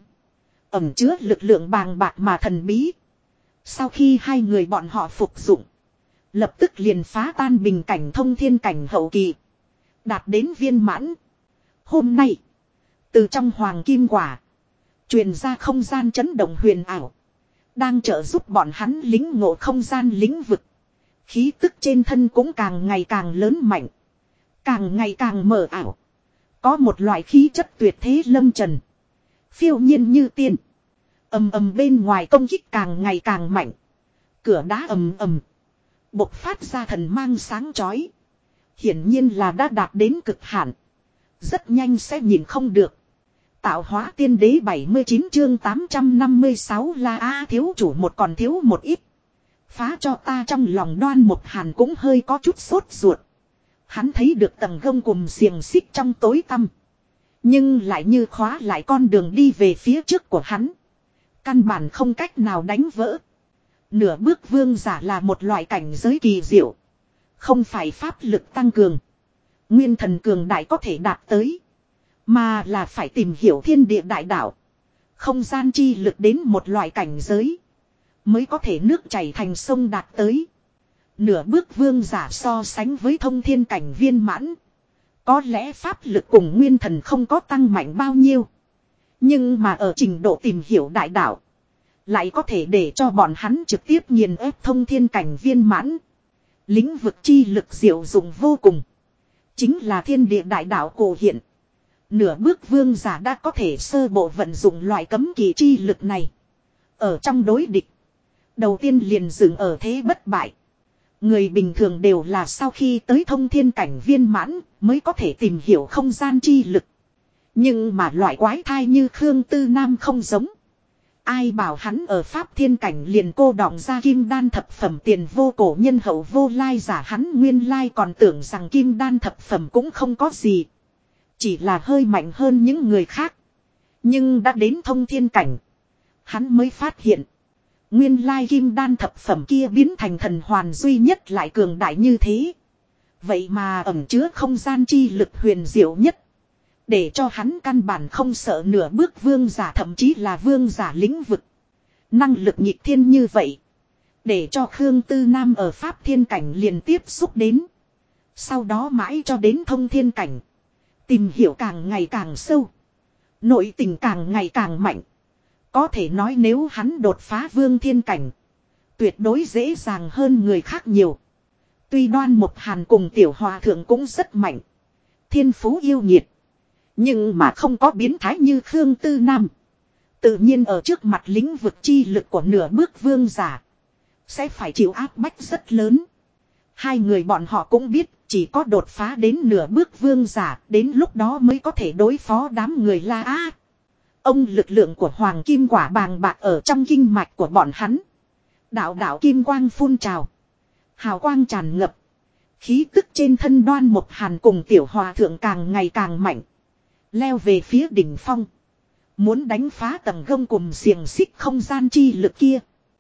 Ẩm chứa lực lượng bàng bạc mà thần bí. Sau khi hai người bọn họ phục dụng. Lập tức liền phá tan bình cảnh thông thiên cảnh hậu kỳ. Đạt đến viên mãn. Hôm nay. Từ trong hoàng kim quả. Truyền ra không gian chấn động huyền ảo. Đang trợ giúp bọn hắn lính ngộ không gian lĩnh vực. Khí tức trên thân cũng càng ngày càng lớn mạnh. Càng ngày càng mờ ảo. Có một loại khí chất tuyệt thế lâm trần. Phiêu nhiên như tiên. Ầm ầm bên ngoài công kích càng ngày càng mạnh. Cửa đá ầm ầm. Bộc phát ra thần mang sáng chói. Hiển nhiên là đã đạt đến cực hạn. Rất nhanh sẽ nhìn không được. Tạo hóa tiên đế 79 chương 856 La Á thiếu chủ một còn thiếu một ít. Phá cho ta. Trong lòng Đoan Mục Hàn cũng hơi có chút sốt ruột. Hắn thấy được tầng gông cùm xiềng xích trong tối tăm. Nhưng lại như khóa lại con đường đi về phía trước của hắn. Căn bản không cách nào đánh vỡ. Nửa bước vương giả là một loại cảnh giới kỳ diệu. Không phải pháp lực tăng cường. Nguyên thần cường đại có thể đạt tới. Mà là phải tìm hiểu thiên địa đại đạo. Không gian chi lực đến một loại cảnh giới. Mới có thể nước chảy thành sông đạt tới. Nửa bước vương giả so sánh với thông thiên cảnh viên mãn. Có lẽ pháp lực cùng nguyên thần không có tăng mạnh bao nhiêu. Nhưng mà ở trình độ tìm hiểu đại đạo. Lại có thể để cho bọn hắn trực tiếp nghiền ép thông thiên cảnh viên mãn. Lĩnh vực chi lực diệu dụng vô cùng. Chính là thiên địa đại đạo cổ hiện. Nửa bước vương giả đã có thể sơ bộ vận dụng loại cấm kỵ chi lực này. Ở trong đối địch. Đầu tiên liền dừng ở thế bất bại. Người bình thường đều là sau khi tới thông thiên cảnh viên mãn mới có thể tìm hiểu không gian chi lực. Nhưng mà loại quái thai như Khương Tư Nam không giống. Ai bảo hắn ở pháp thiên cảnh liền cô đọng ra kim đan thập phẩm tiền vô cổ nhân hậu vô lai giả, hắn nguyên lai còn tưởng rằng kim đan thập phẩm cũng không có gì. Chỉ là hơi mạnh hơn những người khác. Nhưng đã đến thông thiên cảnh. Hắn mới phát hiện. Nguyên lai kim đan thập phẩm kia biến thành thần hoàn duy nhất lại cường đại như thế. Vậy mà ẩn chứa không gian chi lực huyền diệu nhất. Để cho hắn căn bản không sợ nửa bước vương giả, thậm chí là vương giả lĩnh vực. Năng lực nhịp thiên như vậy. Để cho Khương Tư Nam ở Pháp Thiên Cảnh liền tiếp xúc đến. Sau đó mãi cho đến thông thiên cảnh. Tìm hiểu càng ngày càng sâu. Nội tình càng ngày càng mạnh. Có thể nói nếu hắn đột phá vương thiên cảnh. Tuyệt đối dễ dàng hơn người khác nhiều. Tuy Đoan Mục Hàn cùng Tiểu Hòa Thượng cũng rất mạnh. Thiên phú yêu nhiệt. Nhưng mà không có biến thái như Khương Tư Nam. Tự nhiên ở trước mặt lĩnh vực chi lực của nửa bước vương giả. Sẽ phải chịu áp bách rất lớn. Hai người bọn họ cũng biết chỉ có đột phá đến nửa bước vương giả. Đến lúc đó mới có thể đối phó đám người La Á. Ông lực lượng của Hoàng Kim Quả bàng bạc ở trong kinh mạch của bọn hắn. Đạo đạo kim quang phun trào. Hào quang tràn ngập. Khí tức trên thân Đoan Mục Hàn cùng Tiểu Hòa Thượng càng ngày càng mạnh. Leo về phía đỉnh phong. Muốn đánh phá tầng gông cùm xiềng xích không gian chi lực kia.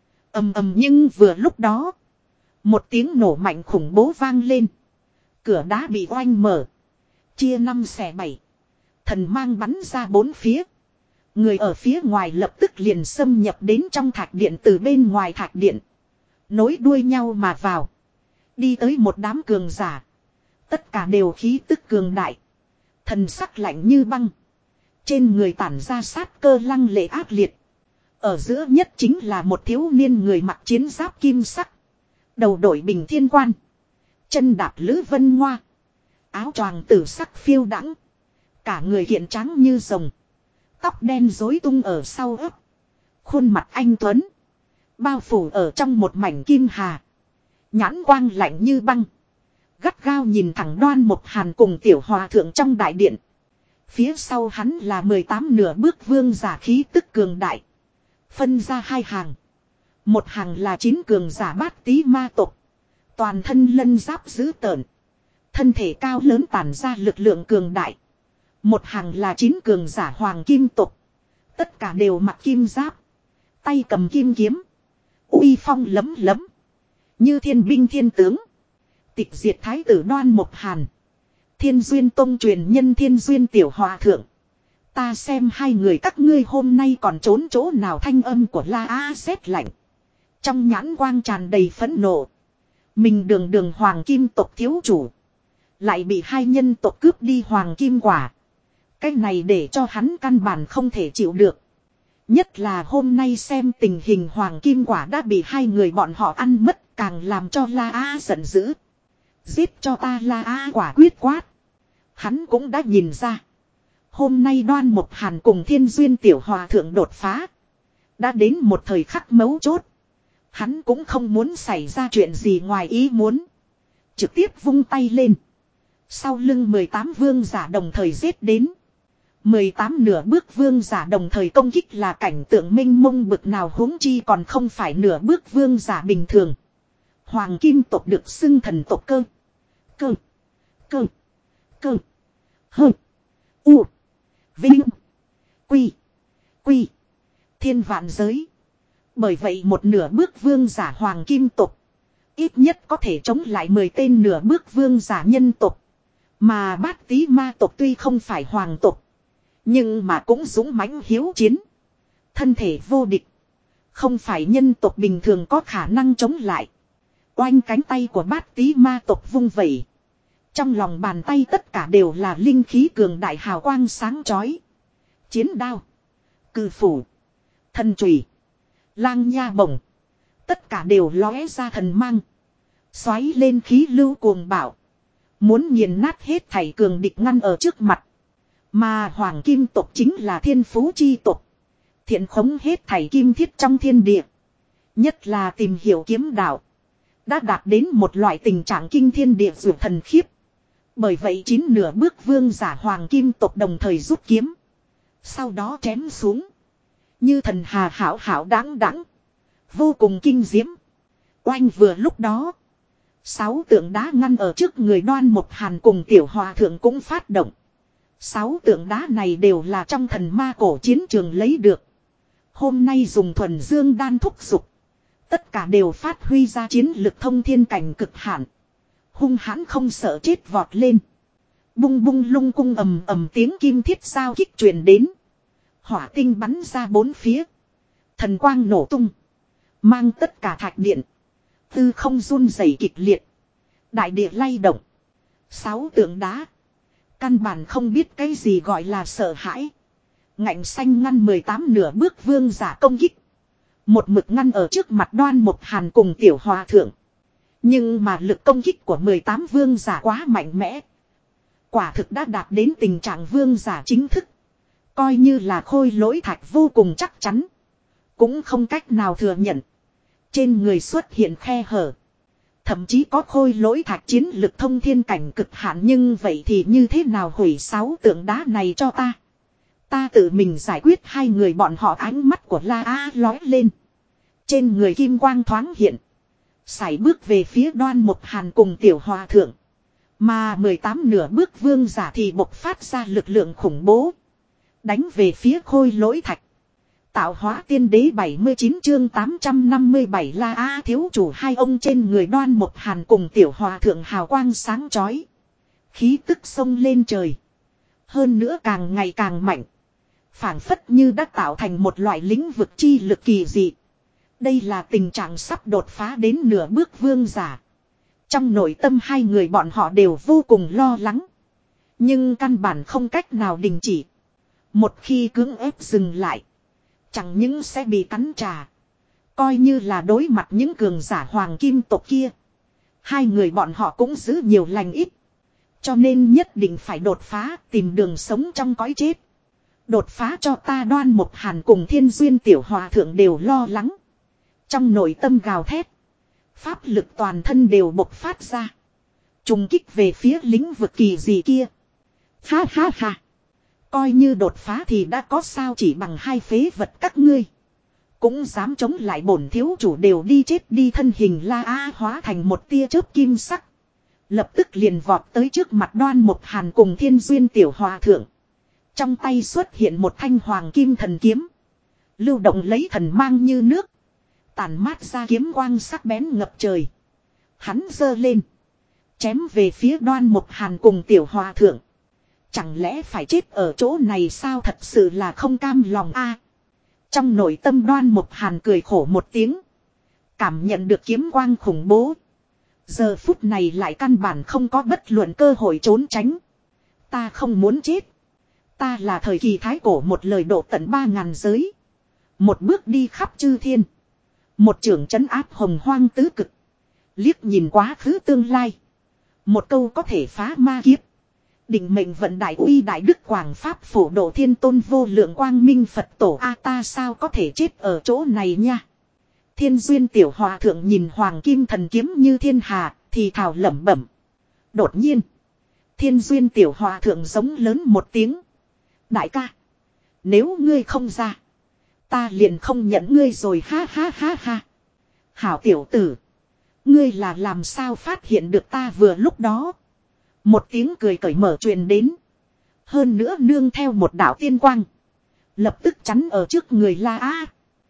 Ầm ầm, nhưng vừa lúc đó. Một tiếng nổ mạnh khủng bố vang lên. Cửa đá bị oanh mở. Chia 5 xẻ 7. Thần mang bắn ra bốn phía. Người ở phía ngoài lập tức liền xâm nhập đến trong thạch điện, từ bên ngoài thạch điện. Nối đuôi nhau mà vào. Đi tới một đám cường giả. Tất cả đều khí tức cường đại. Thần sắc lạnh như băng. Trên người tản ra sát cơ lăng lệ ác liệt. Ở giữa nhất chính là một thiếu niên người mặc chiến giáp kim sắc. Đầu đội bình thiên quan. Chân đạp lữ vân ngoa. Áo choàng tử sắc phiêu đãng. Cả người hiện trắng như rồng. Tóc đen rối tung ở sau ấp. Khuôn mặt anh tuấn. Bao phủ ở trong một mảnh kim hà. Nhãn quang lạnh như băng. Gắt gao nhìn thẳng Đoan Mục Hàn cùng Tiểu Hòa Thượng trong đại điện. Phía sau hắn là 18 nửa bước vương giả khí tức cường đại. Phân ra hai hàng. Một hàng là 9 cường giả bát tí ma tộc. Toàn thân lân giáp dữ tợn. Thân thể cao lớn tản ra lực lượng cường đại. Một hàng là 9 cường giả hoàng kim tộc. Tất cả đều mặc kim giáp. Tay cầm kim kiếm. Uy phong lấm lấm. Như thiên binh thiên tướng. Tịch diệt thái tử Đoan Mục Hàn. Thiên Duyên Tông truyền nhân Thiên Duyên Tiểu Hòa Thượng. Ta xem hai người các ngươi hôm nay còn trốn chỗ nào, thanh âm của La Á rét lạnh. Trong nhãn quang tràn đầy phẫn nộ. Mình đường hoàng kim tộc thiếu chủ. Lại bị hai nhân tộc cướp đi hoàng kim quả. Cái này để cho hắn căn bản không thể chịu được. Nhất là hôm nay xem tình hình hoàng kim quả đã bị hai người bọn họ ăn mất, càng làm cho La Á giận dữ. Giết cho ta, La Á quả quyết quát. Hắn cũng đã nhìn ra. Hôm nay Đoan Mục Hàn cùng Thiên Duyên Tiểu Hòa Thượng đột phá. Đã đến một thời khắc mấu chốt. Hắn cũng không muốn xảy ra chuyện gì ngoài ý muốn. Trực tiếp vung tay lên. Sau lưng 18 vương giả đồng thời giết đến. 18 nửa bước vương giả đồng thời công kích là cảnh tượng minh mông bực nào, huống chi còn không phải nửa bước vương giả bình thường. Hoàng kim tộc được xưng thần tộc cơ. Cơ. Cơ. Cơ. Hơ. U. Vinh. Quy. Quy. Thiên vạn giới. Bởi vậy một nửa bước vương giả hoàng kim tộc ít nhất có thể chống lại 10 tên nửa bước vương giả nhân tộc. Mà bát tí ma tộc tuy không phải hoàng tộc, nhưng mà cũng dũng mãnh hiếu chiến. Thân thể vô địch. Không phải nhân tộc bình thường có khả năng chống lại. Oanh, cánh tay của bát tí ma tộc vung vẩy. Trong lòng bàn tay tất cả đều là linh khí cường đại, hào quang sáng chói. Chiến đao. Cự phủ. Thần chùy. Lang nha bổng. Tất cả đều lóe ra thần mang. Xoáy lên khí lưu cuồng bạo. Muốn nghiền nát hết thảy cường địch ngăn ở trước mặt. Mà hoàng kim tộc chính là thiên phú chi tộc. Thiện khống hết thảy kim thiết trong thiên địa. Nhất là tìm hiểu kiếm đạo. Đã đạt đến một loại tình trạng kinh thiên địa dụ thần khiếp. Bởi vậy 9 nửa bước vương giả hoàng kim tộc đồng thời rút kiếm. Sau đó chém xuống. Như thần hà hảo hảo đáng đáng. Vô cùng kinh diễm. Oanh, vừa lúc đó. 6 tượng đá ngăn ở trước người Đoan Mục Hàn cùng Tiểu Hòa Thượng cũng phát động. 6 tượng đá này đều là trong thần ma cổ chiến trường lấy được. Hôm nay dùng thuần dương đan thúc dục. Tất cả đều phát huy ra chiến lực thông thiên cảnh cực hạn. Hung hãn không sợ chết vọt lên. Bung bung lung cung ầm ầm tiếng kim thiết giao kích truyền đến. Hỏa tinh bắn ra bốn phía. Thần quang nổ tung. Mang tất cả thạch điện. Tư không run rẩy kịch liệt. Đại địa lay động. 6 tượng đá. Căn bản không biết cái gì gọi là sợ hãi. Ngạnh xanh ngăn 18 nửa bước vương giả công kích. Một mực ngăn ở trước mặt Đoan Mộc Hàn cùng Tiểu Hòa Thượng. Nhưng mà lực công kích của 18 vương giả quá mạnh mẽ. Quả thực đã đạt đến tình trạng vương giả chính thức. Coi như là khôi lỗi thạch vô cùng chắc chắn. Cũng không cách nào thừa nhận. Trên người xuất hiện khe hở. Thậm chí có khôi lỗi thạch chiến lực thông thiên cảnh cực hạn, nhưng vậy thì như thế nào hủy 6 tượng đá này cho ta. Ta tự mình giải quyết hai người bọn họ. Ánh mắt của La Á lói lên. Trên người kim quang thoáng hiện. Sải bước về phía Đoan Mộc Hàn cùng Tiểu Hòa Thượng. Mà 18 nửa bước vương giả thì bộc phát ra lực lượng khủng bố. Đánh về phía khôi lỗi thạch. Tạo hóa tiên đế 79 chương 857 La Á thiếu chủ hai ông trên người Đoan Mộc Hàn cùng Tiểu Hòa Thượng hào quang sáng chói. Khí tức sông lên trời. Hơn nữa càng ngày càng mạnh. Phảng phất như đã tạo thành một loại lĩnh vực chi lực kỳ dị. Đây là tình trạng sắp đột phá đến nửa bước vương giả. Trong nội tâm hai người bọn họ đều vô cùng lo lắng. Nhưng căn bản không cách nào đình chỉ. Một khi cưỡng ép dừng lại. Chẳng những sẽ bị cắn trả. Coi như là đối mặt những cường giả hoàng kim tộc kia. Hai người bọn họ cũng giữ nhiều lành ít. Cho nên nhất định phải đột phá, tìm đường sống trong cõi chết. Đột phá cho ta. Đoan Mộc Hàn cùng Thiên Duyên Tiểu Hòa Thượng đều lo lắng. Trong nội tâm gào thét. Pháp lực toàn thân đều bộc phát ra. Trùng kích về phía lĩnh vực kỳ dị kia. Ha ha ha. Coi như đột phá thì đã có sao, chỉ bằng hai phế vật các ngươi. Cũng dám chống lại bổn thiếu chủ, đều đi chết đi. Thân hình La Á hóa thành một tia chớp kim sắc. Lập tức liền vọt tới trước mặt Đoan Mộc Hàn cùng Thiên Duyên Tiểu Hòa Thượng. Trong tay xuất hiện một thanh hoàng kim thần kiếm. Lưu động lấy thần mang như nước. Tàn mát ra kiếm quang sắc bén ngập trời. Hắn giơ lên. Chém về phía Đoan Mộc Hàn cùng Tiểu Hòa Thượng. Chẳng lẽ phải chết ở chỗ này sao, thật sự là không cam lòng a. Trong nội tâm Đoan Mộc Hàn cười khổ một tiếng. Cảm nhận được kiếm quang khủng bố. Giờ phút này lại căn bản không có bất luận cơ hội trốn tránh. Ta không muốn chết. Ta là thời kỳ thái cổ, một lời độ tận 3000 giới. Một bước đi khắp chư thiên. Một trưởng trấn áp hồng hoang tứ cực. Liếc nhìn quá khứ tương lai. Một câu có thể phá ma kiếp. Định mệnh vận đại uy đại đức quảng pháp phổ độ thiên tôn vô lượng quang minh Phật tổ. A ta sao có thể chết ở chỗ này nha. Thiên Duyên Tiểu Hòa Thượng nhìn hoàng kim thần kiếm như thiên hà thì thào lẩm bẩm. Đột nhiên. Thiên Duyên Tiểu Hòa Thượng giống lớn một tiếng. Đại ca. Nếu ngươi không ra. Ta liền không nhận ngươi rồi, ha ha ha ha. Hảo tiểu tử. Ngươi là làm sao phát hiện được ta vừa lúc đó. Một tiếng cười cởi mở truyền đến. Hơn nữa nương theo một đạo tiên quang. Lập tức chắn ở trước người La Á.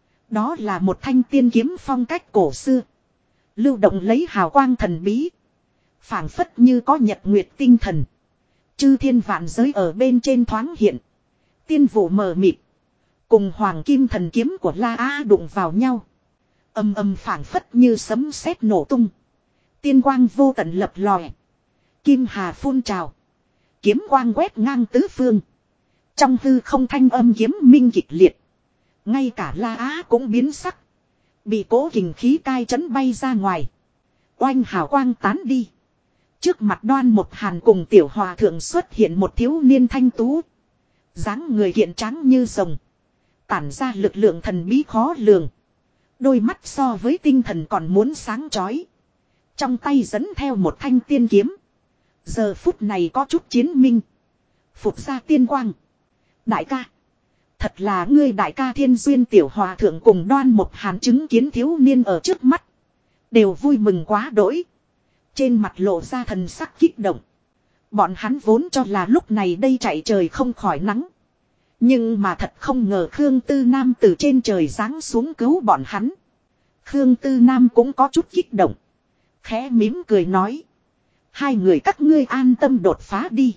Đó là một thanh tiên kiếm phong cách cổ xưa. Lưu động lấy hào quang thần bí. Phảng phất như có nhật nguyệt tinh thần. Chư thiên vạn giới ở bên trên thoáng hiện. Tiên vụ mờ mịt. Cùng hoàng kim thần kiếm của La Á đụng vào nhau. Âm âm phảng phất như sấm sét nổ tung. Tiên quang vô tận lập lòe. Kim hà phun trào. Kiếm quang quét ngang tứ phương. Trong hư không thanh âm kiếm minh kịch liệt. Ngay cả La Á cũng biến sắc. Bị cố kình khí cai chấn bay ra ngoài. Oanh hào quang tán đi. Trước mặt Đoan Mộc Hàn cùng Tiểu Hòa Thượng xuất hiện một thiếu niên thanh tú. Dáng người kiện tráng như rồng. Tản ra lực lượng thần bí khó lường. Đôi mắt so với tinh thần còn muốn sáng chói. Trong tay dẫn theo một thanh tiên kiếm. Giờ phút này có chút chiến minh. Phục ra tiên quang. Đại ca. Thật là ngươi đại ca. Thiên Duyên Tiểu Hòa Thượng cùng Đoan Mộc Hàn chứng kiến thiếu niên ở trước mắt. Đều vui mừng quá đỗi. Trên mặt lộ ra thần sắc kích động. Bọn hắn vốn cho là lúc này đây chạy trời không khỏi nắng. Nhưng mà thật không ngờ Khương Tư Nam từ trên trời giáng xuống cứu bọn hắn. Khương Tư Nam cũng có chút kích động. Khẽ mỉm cười nói. Hai người các ngươi an tâm đột phá đi.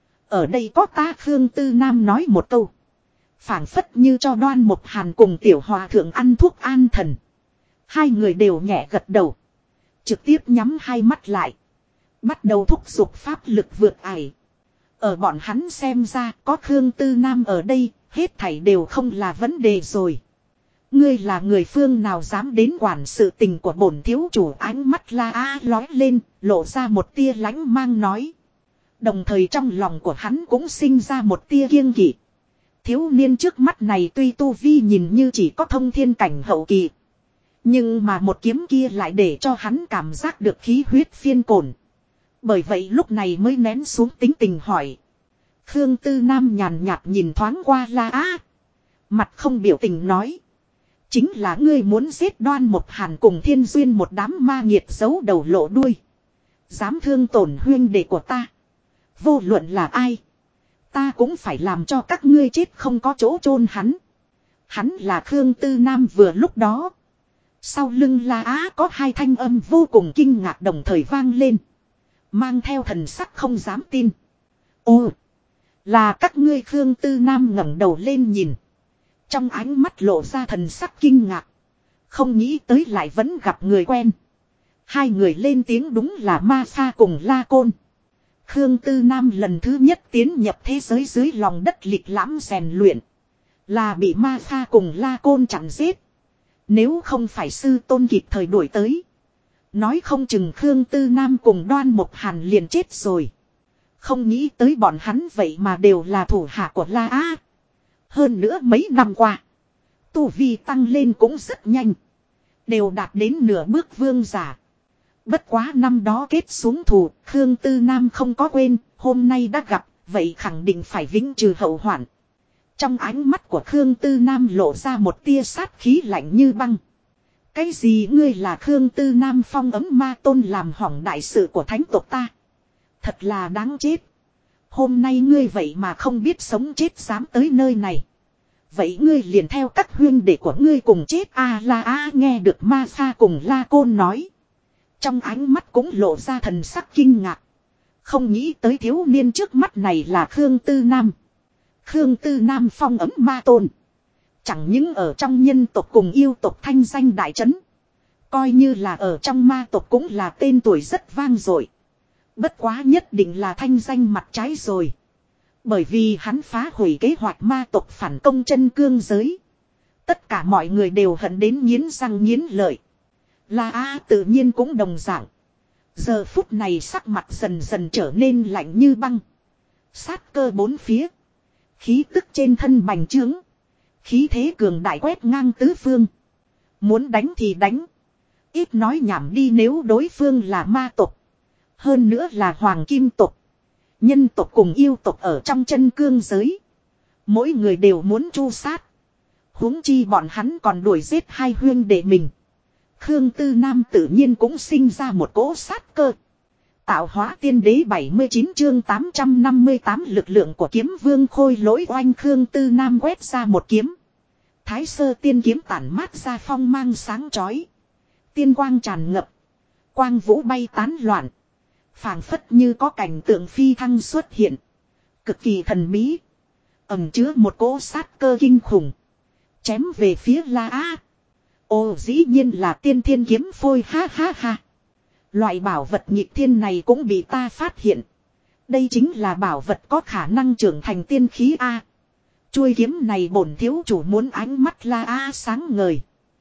Ở đây có ta. Khương Tư Nam nói một câu. Phảng phất như cho Đoan Mộc Hàn cùng Tiểu Hòa Thượng ăn thuốc an thần. Hai người đều nhẹ gật đầu. Trực tiếp nhắm hai mắt lại. Bắt đầu thúc giục pháp lực vượt ải. Ở bọn hắn xem ra có Khương Tư Nam ở đây, hết thảy đều không là vấn đề rồi. Ngươi là người phương nào dám đến quản sự tình của bổn thiếu chủ. Ánh mắt La Á lói lên, lộ ra một tia lánh mang nói. Đồng thời trong lòng của hắn cũng sinh ra một tia kiêng kỵ. Thiếu niên trước mắt này tuy tu vi nhìn như chỉ có thông thiên cảnh hậu kỳ. Nhưng mà một kiếm kia lại để cho hắn cảm giác được khí huyết phiên cổn. Bởi vậy lúc này mới nén xuống tính tình hỏi. Khương Tư Nam nhàn nhạt nhìn thoáng qua La Á. Mặt không biểu tình nói. Chính là ngươi muốn giết Đoan Mộc Hàn cùng Thiên Duyên một đám ma nghiệt giấu đầu lộ đuôi. Dám thương tổn huynh đệ của ta. Vô luận là ai. Ta cũng phải làm cho các ngươi chết không có chỗ chôn hắn. Hắn là Khương Tư Nam vừa lúc đó. Sau lưng La Á có hai thanh âm vô cùng kinh ngạc đồng thời vang lên. Mang theo thần sắc không dám tin. Ồ! Là các ngươi. Khương Tư Nam ngẩng đầu lên nhìn. Trong ánh mắt lộ ra thần sắc kinh ngạc. Không nghĩ tới lại vẫn gặp người quen. Hai người lên tiếng đúng là Ma Pha cùng La Côn. Khương Tư Nam lần thứ nhất tiến nhập thế giới dưới lòng đất lịch lãm rèn luyện. Là bị Ma Pha cùng La Côn chặn giết. Nếu không phải sư tôn kịp thời đuổi tới. Nói không chừng Khương Tư Nam cùng Đoan Mộc Hàn liền chết rồi. Không nghĩ tới bọn hắn vậy mà đều là thủ hạ của La Á. Hơn nữa mấy năm qua. Tu vi tăng lên cũng rất nhanh. Đều đạt đến nửa bước vương giả. Bất quá năm đó kết xuống thù, Khương Tư Nam không có quên, hôm nay đã gặp, vậy khẳng định phải vĩnh trừ hậu hoạn. Trong ánh mắt của Khương Tư Nam lộ ra một tia sát khí lạnh như băng. Cái gì ngươi là Khương Tư Nam phong ấm ma tôn làm hỏng đại sự của thánh tộc ta. Thật là đáng chết. Hôm nay ngươi vậy mà không biết sống chết dám tới nơi này. Vậy ngươi liền theo các huynh đệ của ngươi cùng chết. La Á nghe được Ma Pha cùng La Côn nói. Trong ánh mắt cũng lộ ra thần sắc kinh ngạc. Không nghĩ tới thiếu niên trước mắt này là Khương Tư Nam. Khương Tư Nam phong ấm ma tôn. Chẳng những ở trong nhân tộc cùng yêu tộc thanh danh đại trấn. Coi như là ở trong ma tộc cũng là tên tuổi rất vang dội. Bất quá nhất định là thanh danh mặt trái rồi. Bởi vì hắn phá hủy kế hoạch ma tộc phản công chân cương giới. Tất cả mọi người đều hận đến nghiến răng nghiến lợi. La Á tự nhiên cũng đồng dạng. Giờ phút này sắc mặt dần dần trở nên lạnh như băng. Sát cơ bốn phía. Khí tức trên thân bành trướng. Khí thế cường đại quét ngang tứ phương. Muốn đánh thì đánh. Ít nói nhảm đi nếu đối phương là ma tộc. Hơn nữa là hoàng kim tộc. Nhân tộc cùng yêu tộc ở trong chân cương giới. Mỗi người đều muốn tru sát. Huống chi bọn hắn còn đuổi giết hai huynh đệ mình. Khương Tư Nam tự nhiên cũng sinh ra một cỗ sát cơ. Tạo hóa tiên đế 79 chương 858 lực lượng của kiếm vương khôi lỗi oanh. Khương Tư Nam quét ra một kiếm. Thái sơ tiên kiếm tản mát ra phong mang sáng chói. Tiên quang tràn ngập. Quang vũ bay tán loạn. Phảng phất như có cảnh tượng phi thăng xuất hiện. Cực kỳ thần bí. Ẩn chứa một cỗ sát cơ kinh khủng. Chém về phía La Á. Ồ dĩ nhiên là tiên thiên kiếm phôi ha ha ha. Loại bảo vật nghịch thiên này cũng bị ta phát hiện. Đây chính là bảo vật có khả năng trưởng thành tiên khí A. Chuôi kiếm này bổn thiếu chủ muốn. Ánh mắt La Á sáng ngời.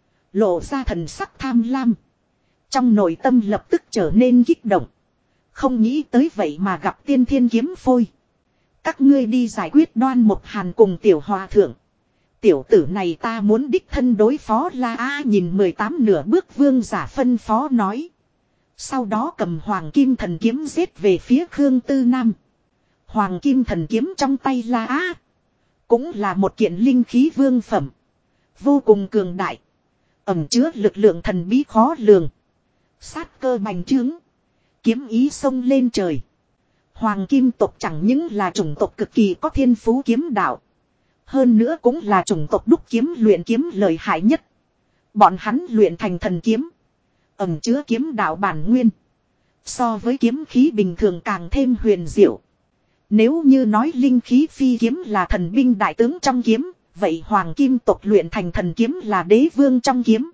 Lộ ra thần sắc tham lam. Trong nội tâm lập tức trở nên kích động. Không nghĩ tới vậy mà gặp tiên thiên kiếm phôi. Các ngươi đi giải quyết Đoan Mộc Hàn cùng Tiểu Hòa Thượng. Tiểu tử này ta muốn đích thân đối phó. La Á nhìn 18 nửa bước vương giả phân phó nói. Sau đó cầm hoàng kim thần kiếm giết về phía Khương Tư Nam. Hoàng kim thần kiếm trong tay La Á. Cũng là một kiện linh khí vương phẩm. Vô cùng cường đại. Ẩm chứa lực lượng thần bí khó lường. Sát cơ bành trướng. Kiếm ý xông lên trời. Hoàng kim tộc chẳng những là chủng tộc cực kỳ có thiên phú kiếm đạo. Hơn nữa cũng là chủng tộc đúc kiếm luyện kiếm lợi hại nhất. Bọn hắn luyện thành thần kiếm. Ẩn chứa kiếm đạo bản nguyên. So với kiếm khí bình thường càng thêm huyền diệu. Nếu như nói linh khí phi kiếm là thần binh đại tướng trong kiếm. Vậy hoàng kim tộc luyện thành thần kiếm là đế vương trong kiếm.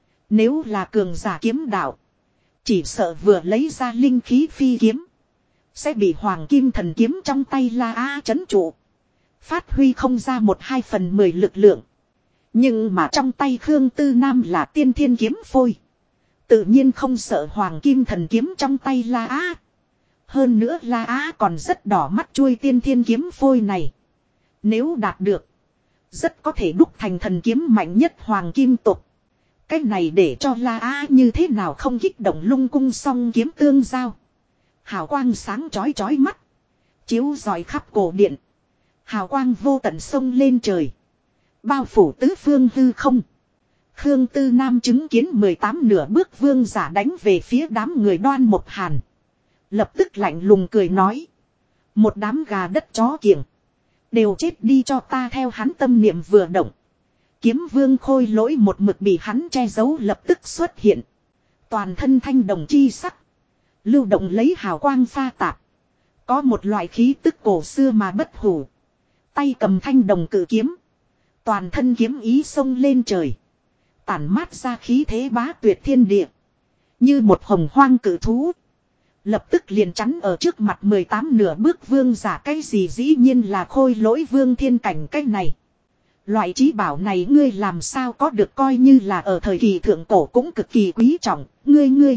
Nếu là cường giả kiếm đạo. Chỉ sợ vừa lấy ra linh khí phi kiếm. Sẽ bị hoàng kim thần kiếm trong tay La Á trấn trụ. Phát huy không ra 1/2/10 lực lượng. Nhưng mà trong tay Khương Tư Nam là tiên thiên kiếm phôi. Tự nhiên không sợ hoàng kim thần kiếm trong tay La Á. Hơn nữa La Á còn rất đỏ mắt chuôi tiên thiên kiếm phôi này. Nếu đạt được. Rất có thể đúc thành thần kiếm mạnh nhất hoàng kim tộc. Cái này để cho La Á như thế nào không kích động lung cung song kiếm tương giao. Hào quang sáng chói chói mắt. Chiếu rọi khắp cổ điện. Hào quang vô tận sông lên trời. Bao phủ tứ phương hư không. Khương Tư Nam chứng kiến 18 nửa bước vương giả đánh về phía đám người Đoan Mộc Hàn. Lập tức lạnh lùng cười nói. Một đám gà đất chó kiểng. Đều chết đi cho ta theo hắn tâm niệm vừa động. Kiếm vương Khôi Lỗi một mực bị hắn che giấu lập tức xuất hiện. Toàn thân thanh đồng chi sắc. Lưu động lấy hào quang pha tạp. Có một loại khí tức cổ xưa mà bất hủ. Tay cầm thanh đồng cự kiếm. Toàn thân kiếm ý xông lên trời. Tản mát ra khí thế bá tuyệt thiên địa. Như một hồng hoang cự thú. Lập tức liền chắn ở trước mặt 18 nửa bước vương giả cái gì dĩ nhiên là Khôi Lỗi vương thiên cảnh cái này. Loại trí bảo này ngươi làm sao có được coi như là ở thời kỳ thượng cổ cũng cực kỳ quý trọng, ngươi.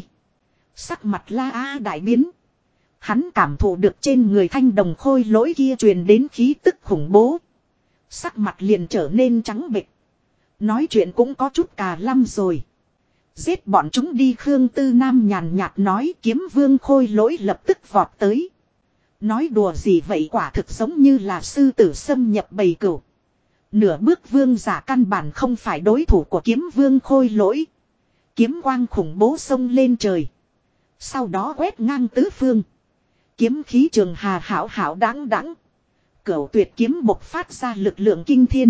Sắc mặt La Á đại biến. Hắn cảm thụ được trên người thanh đồng Khôi Lỗi kia truyền đến khí tức khủng bố. Sắc mặt liền trở nên trắng bệch. Nói chuyện cũng có chút cà lăm rồi. Giết bọn chúng đi Khương Tư Nam nhàn nhạt nói kiếm vương Khôi Lỗi lập tức vọt tới. Nói đùa gì vậy quả thực giống như là sư tử xâm nhập bầy cừu. Nửa bước vương giả căn bản không phải đối thủ của kiếm vương Khôi Lỗi. Kiếm quang khủng bố xông lên trời. Sau đó quét ngang tứ phương. Kiếm khí trường hà hảo hảo đáng đáng. Cửu tuyệt kiếm bộc phát ra lực lượng kinh thiên.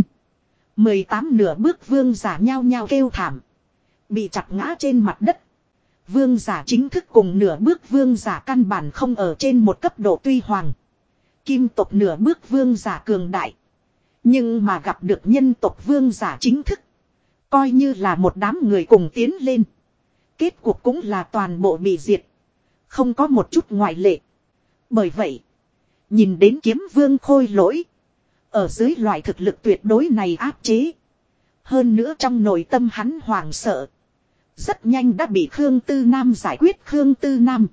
18 nửa bước vương giả nhao nhao kêu thảm. Bị chặt ngã trên mặt đất. Vương giả chính thức cùng nửa bước vương giả căn bản không ở trên một cấp độ tuy hoàng. Kim tộc nửa bước vương giả cường đại. Nhưng mà gặp được nhân tộc vương giả chính thức. Coi như là một đám người cùng tiến lên. Kết cuộc cũng là toàn bộ bị diệt. Không có một chút ngoại lệ. Bởi vậy. Nhìn đến kiếm vương Khôi Lỗi. Ở dưới loại thực lực tuyệt đối này áp chế. Hơn nữa trong nội tâm hắn hoảng sợ. Rất nhanh đã bị Khương Tư Nam giải quyết. Khương Tư Nam.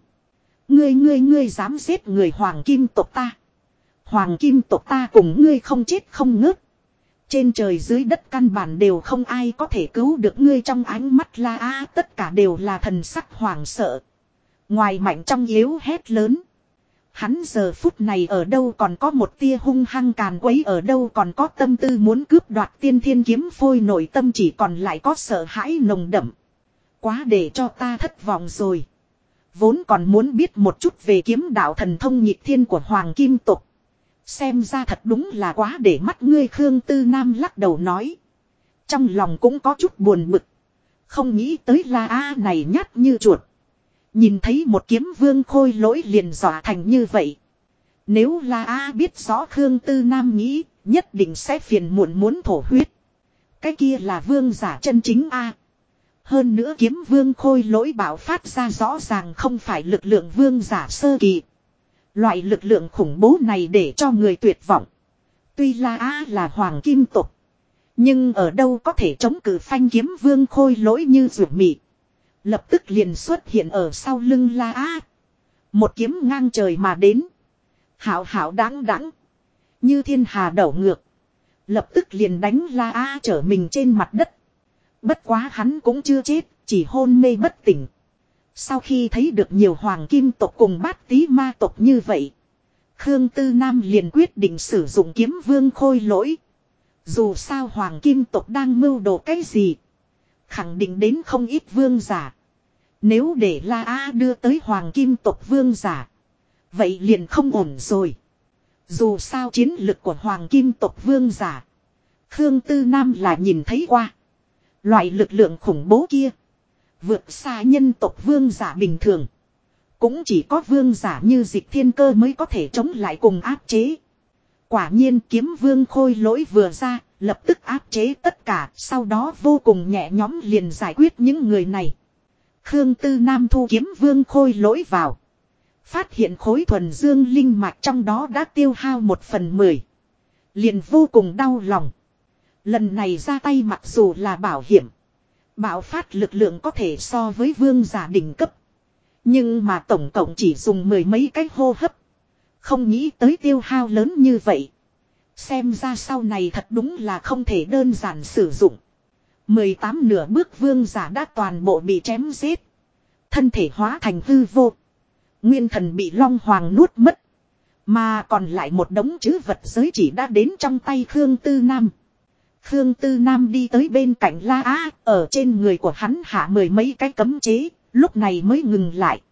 Ngươi dám giết người hoàng kim tộc ta. Hoàng kim tộc ta cùng ngươi không chết không ngớt. Trên trời dưới đất căn bản đều không ai có thể cứu được ngươi. Trong ánh mắt La Á tất cả đều là thần sắc hoảng sợ. Ngoài mạnh trong yếu hét lớn. Hắn giờ phút này ở đâu còn có một tia hung hăng càn quấy, ở đâu còn có tâm tư muốn cướp đoạt tiên thiên kiếm phôi, nội tâm chỉ còn lại có sợ hãi nồng đậm. Quá để cho ta thất vọng rồi. Vốn còn muốn biết một chút về kiếm đạo thần thông nhịp thiên của Hoàng Kim tộc. Xem ra thật đúng là quá để mắt ngươi. Khương Tư Nam lắc đầu nói. Trong lòng cũng có chút buồn bực. Không nghĩ tới La A này nhát như chuột. Nhìn thấy một kiếm vương Khôi Lỗi liền dọa thành như vậy. Nếu La A biết rõ Khương Tư Nam nghĩ, nhất định sẽ phiền muộn muốn thổ huyết. Cái kia là vương giả chân chính A. Hơn nữa kiếm vương Khôi Lỗi bạo phát ra rõ ràng không phải lực lượng vương giả sơ kỳ. Loại lực lượng khủng bố này để cho người tuyệt vọng. Tuy La A là hoàng kim tộc, nhưng ở đâu có thể chống cự phanh kiếm vương Khôi Lỗi như rượu mị. Lập tức liền xuất hiện ở sau lưng La A. Một kiếm ngang trời mà đến. Hảo hảo đáng đáng. Như thiên hà đổ ngược. Lập tức liền đánh La A trở mình trên mặt đất. Bất quá hắn cũng chưa chết, chỉ hôn mê bất tỉnh. Sau khi thấy được nhiều hoàng kim tộc cùng bát tí ma tộc như vậy, Khương Tư Nam liền quyết định sử dụng kiếm vương Khôi Lỗi. Dù sao hoàng kim tộc đang mưu đồ cái gì, khẳng định đến không ít vương giả. Nếu để La A đưa tới hoàng kim tộc vương giả, Vậy liền không ổn rồi. Dù sao chiến lực của Hoàng Kim tộc vương giả. Khương Tư Nam là nhìn thấy qua. Loại lực lượng khủng bố kia. Vượt xa nhân tộc vương giả bình thường. Cũng chỉ có vương giả như Dịch Thiên Cơ mới có thể chống lại cùng áp chế. Quả nhiên kiếm vương khôi lỗi vừa ra, lập tức áp chế tất cả, sau đó vô cùng nhẹ nhõm liền giải quyết những người này. Khương Tư Nam thu kiếm vương khôi lỗi vào. Phát hiện khối thuần dương linh mạch trong đó đã tiêu hao 1/10. Liền vô cùng đau lòng. Lần này ra tay mặc dù là bảo hiểm. Bạo phát lực lượng có thể so với vương giả đỉnh cấp. Nhưng mà tổng cộng chỉ dùng 10 mấy cái hô hấp. Không nghĩ tới tiêu hao lớn như vậy. Xem ra sau này thật đúng là không thể đơn giản sử dụng. 18 nửa bước vương giả đã toàn bộ bị chém giết. Thân thể hóa thành hư vô. Nguyên thần bị Long Hoàng nuốt mất. Mà còn lại một đống trữ vật giới chỉ đã đến trong tay Khương Tư Nam. Khương Tư Nam đi tới bên cạnh La Á, ở trên người của hắn hạ 10 mấy cái cấm chế, lúc này mới ngừng lại.